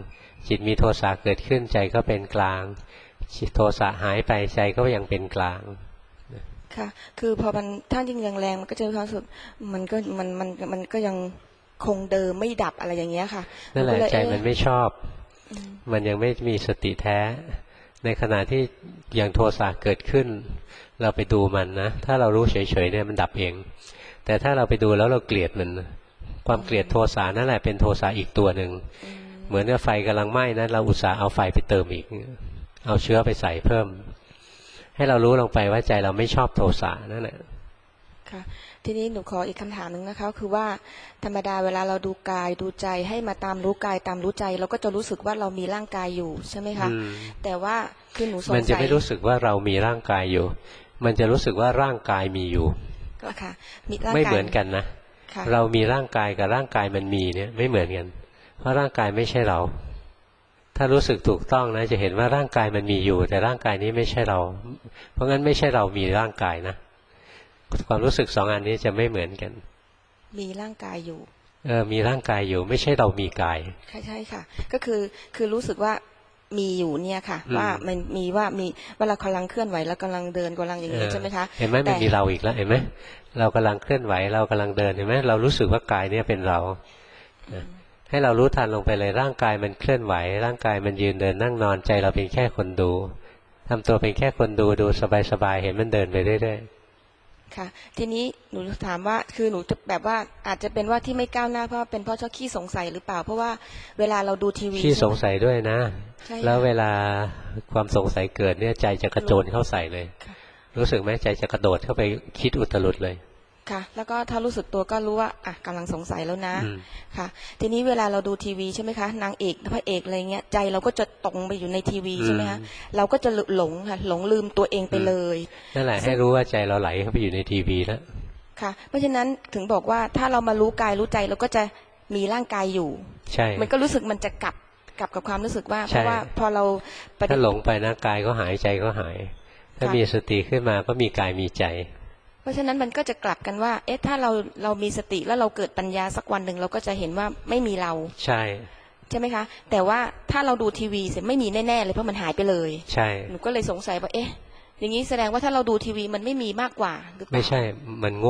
Speaker 1: จิตมีโทสะเกิดขึ้นใจก็เป็นกลางโทสะหายไปใจก็ยังเป็นกลาง
Speaker 21: ค่ะคือพอมันท่านยิ่งแรงๆมันก็จะมีความรู้สึกมันก็มันมันมันก็ยังคงเดิมไม่ดับอะไรอย่างเงี้ยค่ะ
Speaker 1: นั่นแหละใจมันไม่ชอบมันยังไม่มีสติแท้ในขณะที่อย่างโทสะเกิดขึ้นเราไปดูมันนะถ้าเรารู้เฉยๆเนี่ยมันดับเองแต่ถ้าเราไปดูแล้วเราเกลียดมันความเกลียดโทสะนั่นแหละเป็นโทสะอีกตัวหนึ่งเหมือนกับไฟกำลังไหม้นะเราอุตส่าห์เอาไฟไปเติมอีกเอาเชื้อไปใส่เพิ่มให้เรารู้ลงไปว่าใจเราไม่ชอบโทสะนั่นแหละ
Speaker 21: ค่ะทีนี้หนูขออีกคำถามหนึ่งนะคะคือว่าธรรมดาเวลาเราดูกายดูใจให้มาตามรู้กายตามรู้ใจเราก็จะรู้สึกว่าเรามีร่างกายอยู่ใช่ไหมคะแต่ว่าคือหนูสงสัย
Speaker 1: มันจะไม่รู้สึกว่าเรามีร่างกายอยู่มันจะรู้สึกว่าร่างกายมีอยู่
Speaker 21: ก็ค่ะมีร่างกาย
Speaker 1: ไม่เหมือนกันนะเรามีร่างกายกับร่างกายมันมีเนี่ยไม่เหมือนกันเพราะร่างกายไม่ใช่เราถ้ารู้สึกถูกต้องนะจะเห็นว่าร่างกายมันมีอยู่แต่ร่างกายนี้ไม่ใช่เราเพราะงั้นไม่ใช่เรามีร่างกายนะความรู้สึกสองอันนี้จะไม่เหมือนกัน
Speaker 21: มีร่างกายอยู่
Speaker 1: เออมีร่างกายอยู่ไม่ใช่เรามีกาย
Speaker 21: ใช่ใช่ค่ะก็คือคือรู้สึกว่ามีอยู่เนี่ยค่ะว่ามันมีว่ามีเวลากำลังเคลื่อนไหวแล้วกำลังเดินกำลังอย่างนี้ใช่ไหมคะ
Speaker 1: เห็นไหมมันมีเราอีกแล้วเห็นไหมเรากำลังเคลื่อนไหวเรากำลังเดินเห็นไหมเรารู้สึกว่ากายเนี่ยเป็นเราให้เรารู้ทันลงไปเลยร่างกายมันเคลื่อนไหวร่างกายมันยืนเดินนั่งนอนใจเราเป็นแค่คนดูทำตัวเป็นแค่คนดูดูสบายๆเห็นมันเดินไปเรื่อย
Speaker 21: ๆค่ะทีนี้หนูถามว่าคือหนูจะแบบว่าอาจจะเป็นว่าที่ไม่ก้าวหน้าเพราะเป็นเพราะชอบขี้สงสัยหรือเปล่าเพราะว่าเวลาเราดูทีวี
Speaker 1: ขี้สงสัยด้วยนะแล้วเวลาความสงสัยเกิดเนี่ยใจจะกระโจนเข้าใส่เลยรู้สึกไหมใจจะกระโดดเข้าไปคิดอุตรุดเลย
Speaker 21: ค่ะแล้วก็ถ้ารู้สึกตัวก็รู้ว่าอ่ะกำลังสงสัยแล้วนะค่ะทีนี้เวลาเราดูทีวีใช่ไหมคะนางเอกพระเอกอะไรเงี้ยใจเราก็จะตรงไปอยู่ในทีวีใช่ไหมคะเราก็จะหลงค่ะหลงลืมตัวเองไปเลย
Speaker 1: นั่นแหละให้รู้ว่าใจเราไหลเข้าไปอยู่ในทีวีแล้ว
Speaker 21: ค่ะเพราะฉะนั้นถึงบอกว่าถ้าเรามารู้กายรู้ใจเราก็จะมีร่างกายอยู่
Speaker 1: ใช่
Speaker 21: มันก็รู้สึกมันจะกลับกลับกับความรู้สึกว่าเพราะว่าพอเรา
Speaker 1: ถ้าหลงไปนะกายก็หายใจก็หายถ้ามีสติขึ้นมาก็มีกายมีใจ
Speaker 21: เพราะฉะนั้นมันก็จะกลับกันว่าเอ๊ะถ้าเราเรามีสติแล้วเราเกิดปัญญาสักวันหนึ่งเราก็จะเห็นว่าไม่มีเรา
Speaker 1: ใช่
Speaker 21: ใช่ไหมคะแต่ว่าถ้าเราดูทีวีเสร็จไม่มีแน่ๆเลยเพราะมันหายไปเลย
Speaker 1: ใช่
Speaker 21: หนูก็เลยสงสัยว่าเอ๊ะอย่างนี้แสดงว่าถ้าเราดูทีวีมันไม่มีมากกว่าหรือเปล่า
Speaker 1: ไม่ใช่มันโง่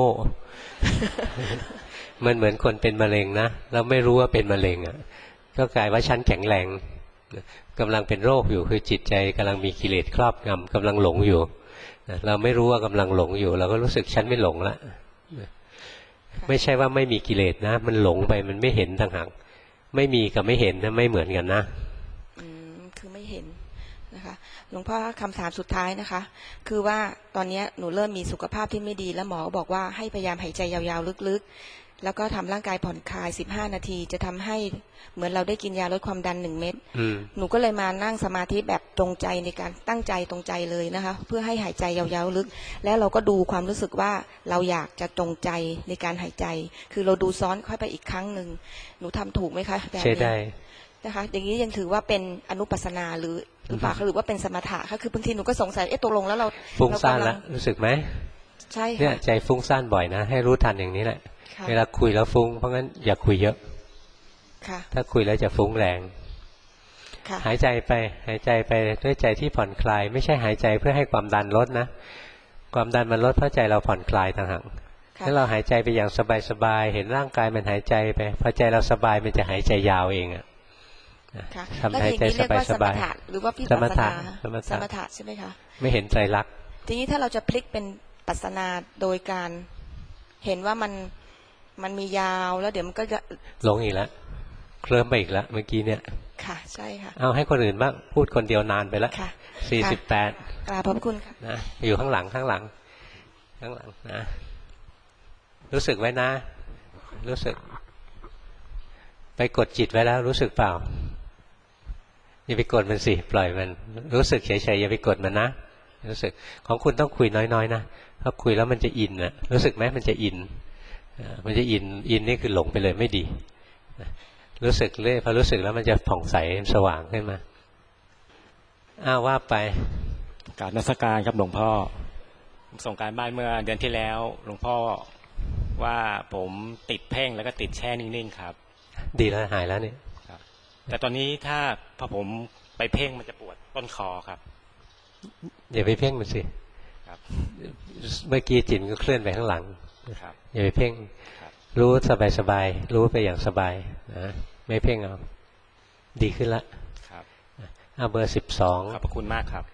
Speaker 1: มันเหมือนคนเป็นมะเร็งนะเราไม่รู้ว่าเป็นมะเร็งอ่ะก็กลายว่าฉันแข็งแรงกำลังเป็นโรคอยู่คือจิตใจกำลังมีกิเลสครอบงำกำลังหลงอยู่เราไม่รู้ว่ากำลังหลงอยู่เราก็รู้สึกฉันไม่หลงละไม่ใช่ว่าไม่มีกิเลสนะมันหลงไปมันไม่เห็นต่างหากไม่มีกับไม่เห็นนะไม่เหมือนกันนะ
Speaker 21: อืมคือไม่เห็นนะคะหลวงพ่อคำถามสุดท้ายนะคะคือว่าตอนนี้หนูเริ่มมีสุขภาพที่ไม่ดีแล้วหมอบอกว่าให้พยายามหายใจยาวๆลึกๆแล้วก็ทำร่างกายผ่อนคลายสิบห้านาทีจะทำให้เหมือนเราได้กินยาลดความดันหนึ่งเม็ดหนูก็เลยมานั่งสมาธิแบบตรงใจในการตั้งใจตรงใจเลยนะคะเพื่อให้หายใจยาวๆลึกแล้วเราก็ดูความรู้สึกว่าเราอยากจะตรงใจในการหายใจคือเราดูซ้อนเข้าไปอีกครั้งหนึ่งหนูทำถูกไหมคะแบบนี้
Speaker 1: ใช่ได้
Speaker 21: นะคะอย่างนี้ยังถือว่าเป็นอนุปัสสนาหรือหรือเปล่าหรือว่าเป็นสมถะค่ะคือบางทีหนูก็สงสัยเอ๊ะตกลงแล้วเรา
Speaker 1: ฟุ้งซ่านแล้วรู้สึกไหม
Speaker 21: ใช่ค่ะ
Speaker 1: เนี่ยใจฟุ้งซ่านบ่อยนะให้รู้ทันอย่างนี้แหละเวลาคุยแล้วฟุ้งเพราะงั้นอย่าคุยเยอะถ้าคุยแล้วจะฟุ้งแรงหายใจไปหายใจไปด้วยใจที่ผ่อนคลายไม่ใช่หายใจเพื่อให้ความดันลดนะความดันมันลดเพราะใจเราผ่อนคลายต่างหากถ้าเราหายใจไปอย่างสบายๆเห็นร่างกายมันหายใจไปพอใจเราสบายมันจะหายใจยาวเองอ่ะ
Speaker 21: ทำหายใจสบายๆหรือว่าพิปัสสนาสมถะใช่ไหมคะ
Speaker 1: ไม่เห็นใจรัก
Speaker 21: ทีนี้ถ้าเราจะพลิกเป็นปัสสนาโดยการเห็นว่ามันมันมียาวแล้วเดี๋ยวมันก็จะ
Speaker 1: หลงอีกแล้วเคลิ้มไปอีกแล้วเมื่อกี้เนี่ย
Speaker 21: ค่ะใช่ค่ะ
Speaker 1: เอาให้คนอื่นบ้างพูดคนเดียวนานไปแล้วสี่สิบแปด
Speaker 21: กราบขอบคุณค่ะ
Speaker 1: นะอยู่ข้างหลังข้างหลังข้างหลังนะรู้สึกไว้นะรู้สึกไปกดจิตไว้แล้วรู้สึกเปล่าอย่าไปกดมันสิปล่อยมันรู้สึกเฉยๆอย่าไปกดมันนะรู้สึกของคุณต้องคุยน้อยๆนะเพราะคุยแล้วมันจะอินนะรู้สึกไหมมันจะอินมันจะอินอินนี่คือหลงไปเลยไม่ดีรู้สึกเลยพอรู้สึกแล้วมันจะผ่องใสสว่างขึ้นมาอ้าวว่าไป
Speaker 2: กราบนมัสการครับหลวงพ่อส่งการบ้านเมื่อเดือนที่แล้วหลวงพ่อว่าผมติดเพ่งแล้วก็ติดแช่นิ่งๆครับ
Speaker 1: ดีแล้วหายแล้วนี่
Speaker 12: แต่ตอนนี้ถ้าพอผมไปเพ่งมันจะปวดต้นคอครับ
Speaker 1: อย่าไปเพ่งมันสิครับเมื่อกี้จิตก็เคลื่อนไปข้างหลังอย่าไปเพ่งรู้สบายๆรู้ไปอย่างสบายนะไม่เพ่งเอาดีขึ้นละครับเอาเบอร์สิบสอง
Speaker 12: ขอบคุณมากครับ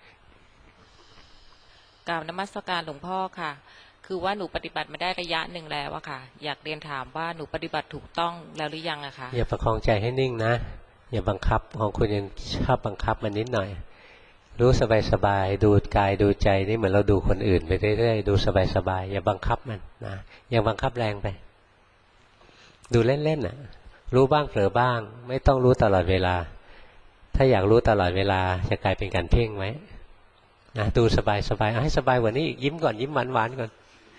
Speaker 3: กราบนมัสการหลวงพ่อค่ะคือว่าหนูปฏิบัติมาได้ระยะหนึ่งแล้วอะค่ะอยากเรียนถามว่าหนูปฏิบัติถูกต้องแล้วหรือยังอะคะ
Speaker 1: อย่าประคองใจให้นิ่งนะอย่าบังคับของคุณยังชอบบังคับมันนิดหน่อยรู้สบายๆดูกายดูใจนี่เหมือนเราดูคนอื่นไปเรื่อยๆดูสบายๆอย่าบังคับมันนะอย่าบังคับแรงไปดูเล่นๆน่ะรู้บ้างเผลอบ้างไม่ต้องรู้ตลอดเวลาถ้าอยากรู้ตลอดเวลาจะกลายเป็นการเพ่งไว้นะดูสบายๆเอาให้สบายกว่านี้อีกยิ้มก่อนยิ้มหวานๆก่อน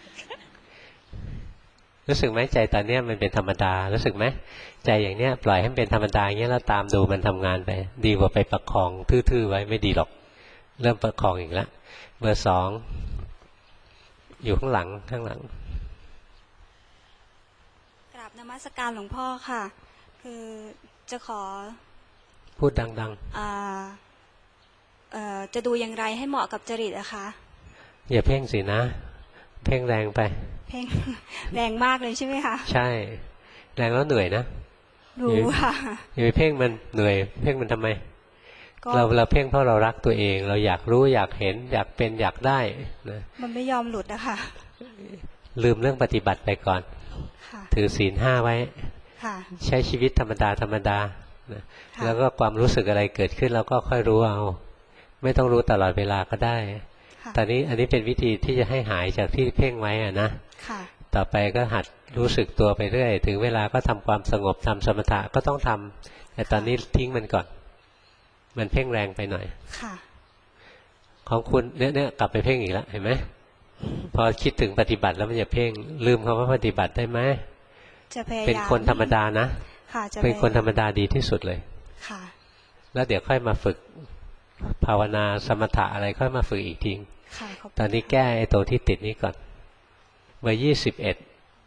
Speaker 1: รู้สึกไหมใจตอนนี้มันเป็นธรรมดารู้สึกไหมใจอย่างเนี้ยปล่อยให้มันเป็นธรรมดาอย่างเงี้ยแล้วตามดูมันทำงานไปดีกว่าไปประคองทื่อๆไว้ไม่ดีหรอกเริ่มประคองอีกแล้วเบอร์สองอยู่ข้างหลังข้างหลัง
Speaker 22: กราบนมัสการหลวงพ่อค่ะคือจะขอ
Speaker 1: พูดดัง
Speaker 22: ๆอ่าเอ่อจะดูอย่างไรให้เหมาะกับจริตอะคะ
Speaker 1: อย่าเพ่งสินะเพ่งแรงไป
Speaker 22: เพ่งแรงมากเลยใช่ไหมคะ
Speaker 1: ใช่แรงแล้วเหนื่อยนะ
Speaker 22: รู้ค่ะ
Speaker 1: อย่าไปเพ่งมันเหนื่อยเพ่งมันทำไมเราเราเพ่งเพราะเรารักตัวเองเราอยากรู้อยากเห็นอยากเป็นอยากได้นะ
Speaker 22: มันไม่ยอมหลุดนะคะ
Speaker 1: ลืมเรื่องปฏิบัติไปก่อนถือศีลห้าไว้ใช้ชีวิตธรรมดาธรรมดานะแล้วก็ความรู้สึกอะไรเกิดขึ้นเราก็ค่อยรู้เอาไม่ต้องรู้ตลอดเวลาก็ได้ตอนนี้อันนี้เป็นวิธีที่จะให้หายจากที่เพ่งไว้อะนะต่อไปก็หัดรู้สึกตัวไปเรื่อยถึงเวลาก็ทำความสงบทำสมถะก็ต้องทำแต่ตอนนี้ทิ้งมันก่อนมันเพ่งแรงไปหน่อยของคุณเนี่ยเนี่ยกลับไปเพ่งอีกแล้วเห็นไหมพอคิดถึงปฏิบัติแล้วมันจะเพ่งลืมคำว่าปฏิบัติได้ไหมเป็นคนธรรมดานะเป็นคนธรรมดาดีที่สุดเลยแล้วเดี๋ยวค่อยมาฝึกภาวนาสมถะอะไรค่อยมาฝึกอีกทีตอนนี้แก้ไอ้ตัวที่ติดนี้ก่อนเบอร์ยี่สิบเอ็ด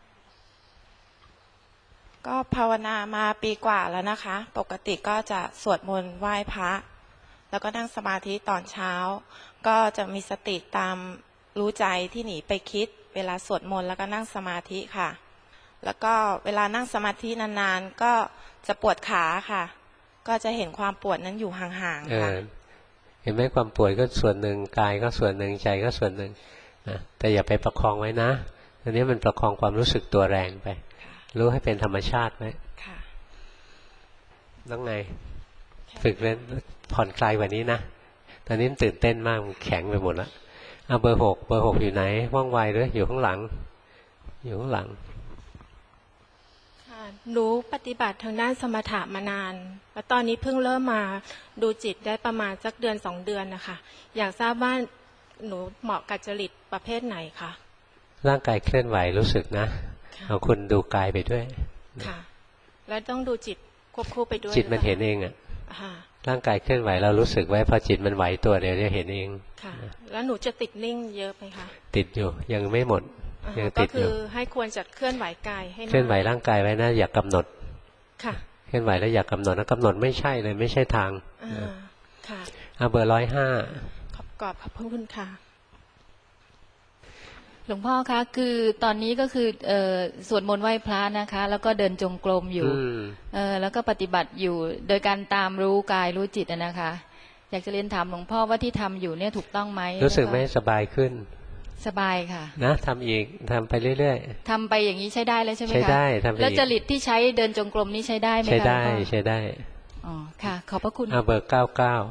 Speaker 6: ก็ภาวนามาปีกว่าแล้วนะคะ ปกติก็จะสวดมนต์ไหว้พระแล้วก็นั่งสมาธิตอนเช้าก็จะมีสติตามรู้ใจที่หนีไปคิดเวลาสวดมนต์แล้วก็นั่งสมาธิค่ะแล้วก็เวลานั่งสมาธินานๆก็จะปวดขาค่ะก็จะเห็นความปวดนั้นอยู่ห่างๆค่ะ
Speaker 1: เห็นไหมความปวดก็ส่วนหนึ่งกายก็ส่วนหนึ่งใจก็ส่วนหนึ่งนะแต่อย่าไปประคองไว้นะอันนี้มันประคองความรู้สึกตัวแรงไปรู้ให้เป็นธรรมชาติไหมต้องไงฝึกเล่นผ่อนคลายกว่านี้นะตอนนี้ตื่นเต้นมากแข็งไปหมดแล้วเอาเบอร์หกเบอร์หกอยู่ไหนว่องไวด้วยอยู่ข้างหลังอยู่ข้างหลัง
Speaker 4: หนูปฏิบัติทางด้านสมถะมานานแล้วตอนนี้เพิ่งเริ่มมาดูจิตได้ประมาณสักเดือนสองเดือนนะคะอยากทราบว่าหนูเหมาะกับจริตประเภทไหนคะ
Speaker 1: ร่างกายเคลื่อนไหวรู้สึกนะเอาคุณดูกายไปด้วย
Speaker 4: ค่ะแล้วต้องดูจิตควบคู่ไปด้วย
Speaker 1: จิตมันเห็นเองอ่ะร่างกายเคลื่อนไหวเรารู้สึกไว้พอจิตมันไหวตัวเดี๋ยวจะเห็นเอง
Speaker 4: ค่ะแล้วหนูจะติดนิ่งเยอะไหมคะ
Speaker 1: ติดอยู่ยังไม่หมดยังติดอยู่
Speaker 4: ก็คือให้ควรจะเคลื่อนไหวกายให้
Speaker 1: เคลื่อนไหวร่างกายไว้นะอย่ากกำหนด
Speaker 4: ค่ะ
Speaker 1: เคลื่อนไหวแล้วอย่ากกำหนดนะกำหนดไม่ใช่เลยไม่ใช่ทาง
Speaker 4: ค่ะ
Speaker 1: เอาเบอร์ร้อยห้า
Speaker 4: ขอบกรอบขอบคุณค่ะ
Speaker 23: หลวงพ่อคะคือตอนนี้ก็คือเอ่อสวดมนต์ไหว้พระนะคะแล้วก็เดินจงกรมอยู่เออแล้วก็ปฏิบัติอยู่โดยการตามรู้กายรู้จิตนะคะอยากจะเรียนถามหลวงพ่อว่าที่ทำอยู่เนี่ยถูกต้องไหม
Speaker 1: รู้สึกไหมสบายขึ้น
Speaker 23: สบายค่ะ
Speaker 1: นะทำอีกทำไปเรื่อย
Speaker 23: ๆทำไปอย่างนี้ใช้ได้แล้วใช่ไหมคะ
Speaker 1: ใช้ได้ทำไป
Speaker 23: แล้วจริตที่ใช้เดินจงกรมนี่ใช้ได้ไหมคะ
Speaker 1: ใช้ได้ใช้ได้
Speaker 23: อ๋อค่ะขอบพระคุณ
Speaker 1: เอาเบอร์เก้าเก้า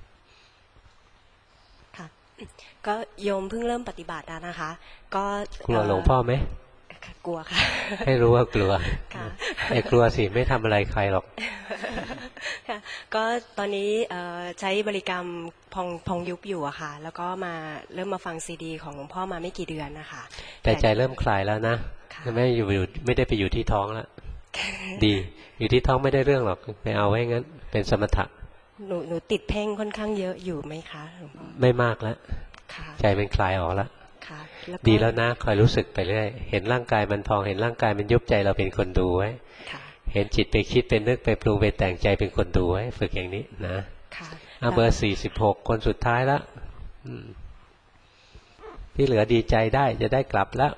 Speaker 24: ก็โยมเพิ่งเริ่มปฏิบัตินะคะก็
Speaker 1: กลัวหลวงพ่อไหม
Speaker 24: กลัวค่ะ
Speaker 1: ให้รู้ว่ากลัวไอ้กลัวสิไม่ทำอะไรใครหรอก
Speaker 24: ก็ตอนนี้ใช้บริกรรมพองพองยุบอยู่อะค่ะแล้วก็มาเริ่มมาฟังซีดีของหลวงพ่อมาไม่กี่เดือนนะคะ
Speaker 1: แต่ใจเริ่มคลายแล้วนะไม่อยู่ไม่ได้ไปอยู่ที่ท้องแล้วดีอยู่ที่ท้องไม่ได้เรื่องหรอกไปเอาไว้งั้นเป็นสมถะ
Speaker 24: หนูหนูติดเพ่งค่อนข้างเยอะอยู่ไหมคะ
Speaker 1: ไม่มากแล้วใจมันคลายออกแล้วดีแล้วนะคอยรู้สึกไปเรื่อยเห็นร่างกายมันพองเห็นร่างกายมันยุบใจเราเป็นคนดูไว้เห็นจิตไปคิดไปนึกไปปรุงไปแต่งใจเป็นคนดูไว้ฝึกอย่างนี้นะเอาเบอร์สี่สิบหกคนสุดท้ายแล้วที่เหลือดีใจได้จะได้กลับแล้ว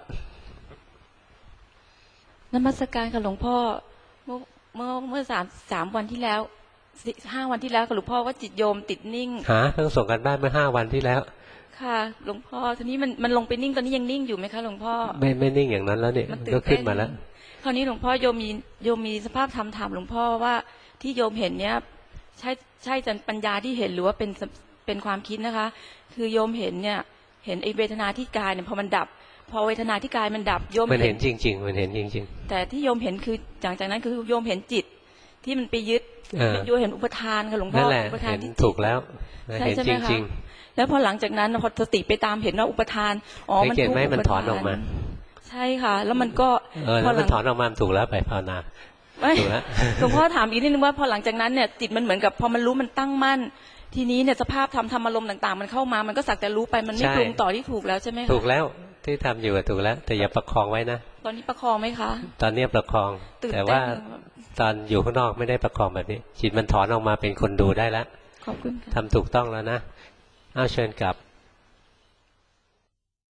Speaker 23: นมัสการค่ะหลวงพ่อเมื่อเมื่อเมื่อสามสามวันที่แล้วห้าวันที่แล้วค่ะหลวงพ่อว่าจิตโยมติดนิ่ง
Speaker 1: หาเพิ่งส่งกันบ้านเมื่อห้าวันที่แล้ว
Speaker 23: ค่ะหลวงพ่อทีนี้มันมันลงไปนิ่งตอนนี้ยังนิ่งอยู่ไหมคะหลวงพ่อ
Speaker 1: ไม่ไม่นิ่งอย่างนั้นแล้วเนี่ยก็ขึ้นมาแล้ว
Speaker 23: คราวนี้หลวงพ่อโยมมีโยมมีสภาพธรรมถามหลวงพ่อว่าที่โยมเห็นเนี้ยใช่ใช่จันปัญญาที่เห็นหรือว่าเป็นเป็นความคิดนะคะคือโยมเห็นเนี่ยเห็นไอเวทนาที่กายเนี่ยพอมันดับพอเวทนาที่กายมันดับโยม
Speaker 1: มันเห็นจริงๆมันเห็นจริง
Speaker 23: ๆแต่ที่โยมเห็นคือจากจากนั้นคือโยมเห็นจิตที่มันไปยึดโยมเห็นอุปทานค่ะหลวงพ่อ
Speaker 1: อุปทานที่ถูกแล้วเห็นจริง
Speaker 23: ๆแล้วพอหลังจากนั้นพอสติไปตามเห็นว่าอุปทานอ๋อมันถูก
Speaker 1: ไหมมันถอนออกมา
Speaker 23: ใช่ค่ะแล้วมันก็
Speaker 1: พอมันถอนออกมาถูกแล้วไปภาวนา
Speaker 23: ถูกแล้วหลวงพ่อถามอีกนิดนึงว่าพอหลังจากนั้นเนี่ยจิตมันเหมือนกับพอมันรู้มันตั้งมั่นทีนี้เนี่ยสภาพธรรมธรรมอารมณ์ต่างๆมันเข้ามามันก็สักแต่รู้ไปมันไม่ปรุงต่อที่ถูกแล้วใช่ไหมคะ
Speaker 1: ถูกแล้วที่ทำอยู่ถูกแล้วแต่อย่าประคองไว้นะ
Speaker 23: ตอนนี้ประคองไหมคะ
Speaker 1: ตอนนี้ประคองแต่ว่าตอนอยู่ข้างนอกไม่ได้ประคองแบบนี้จิตมันถอนออกมาเป็นคนดูได้แล้ว
Speaker 23: ขอบคุณ
Speaker 1: ทำถูกต้องแล้วนะเอาเชิญกลับ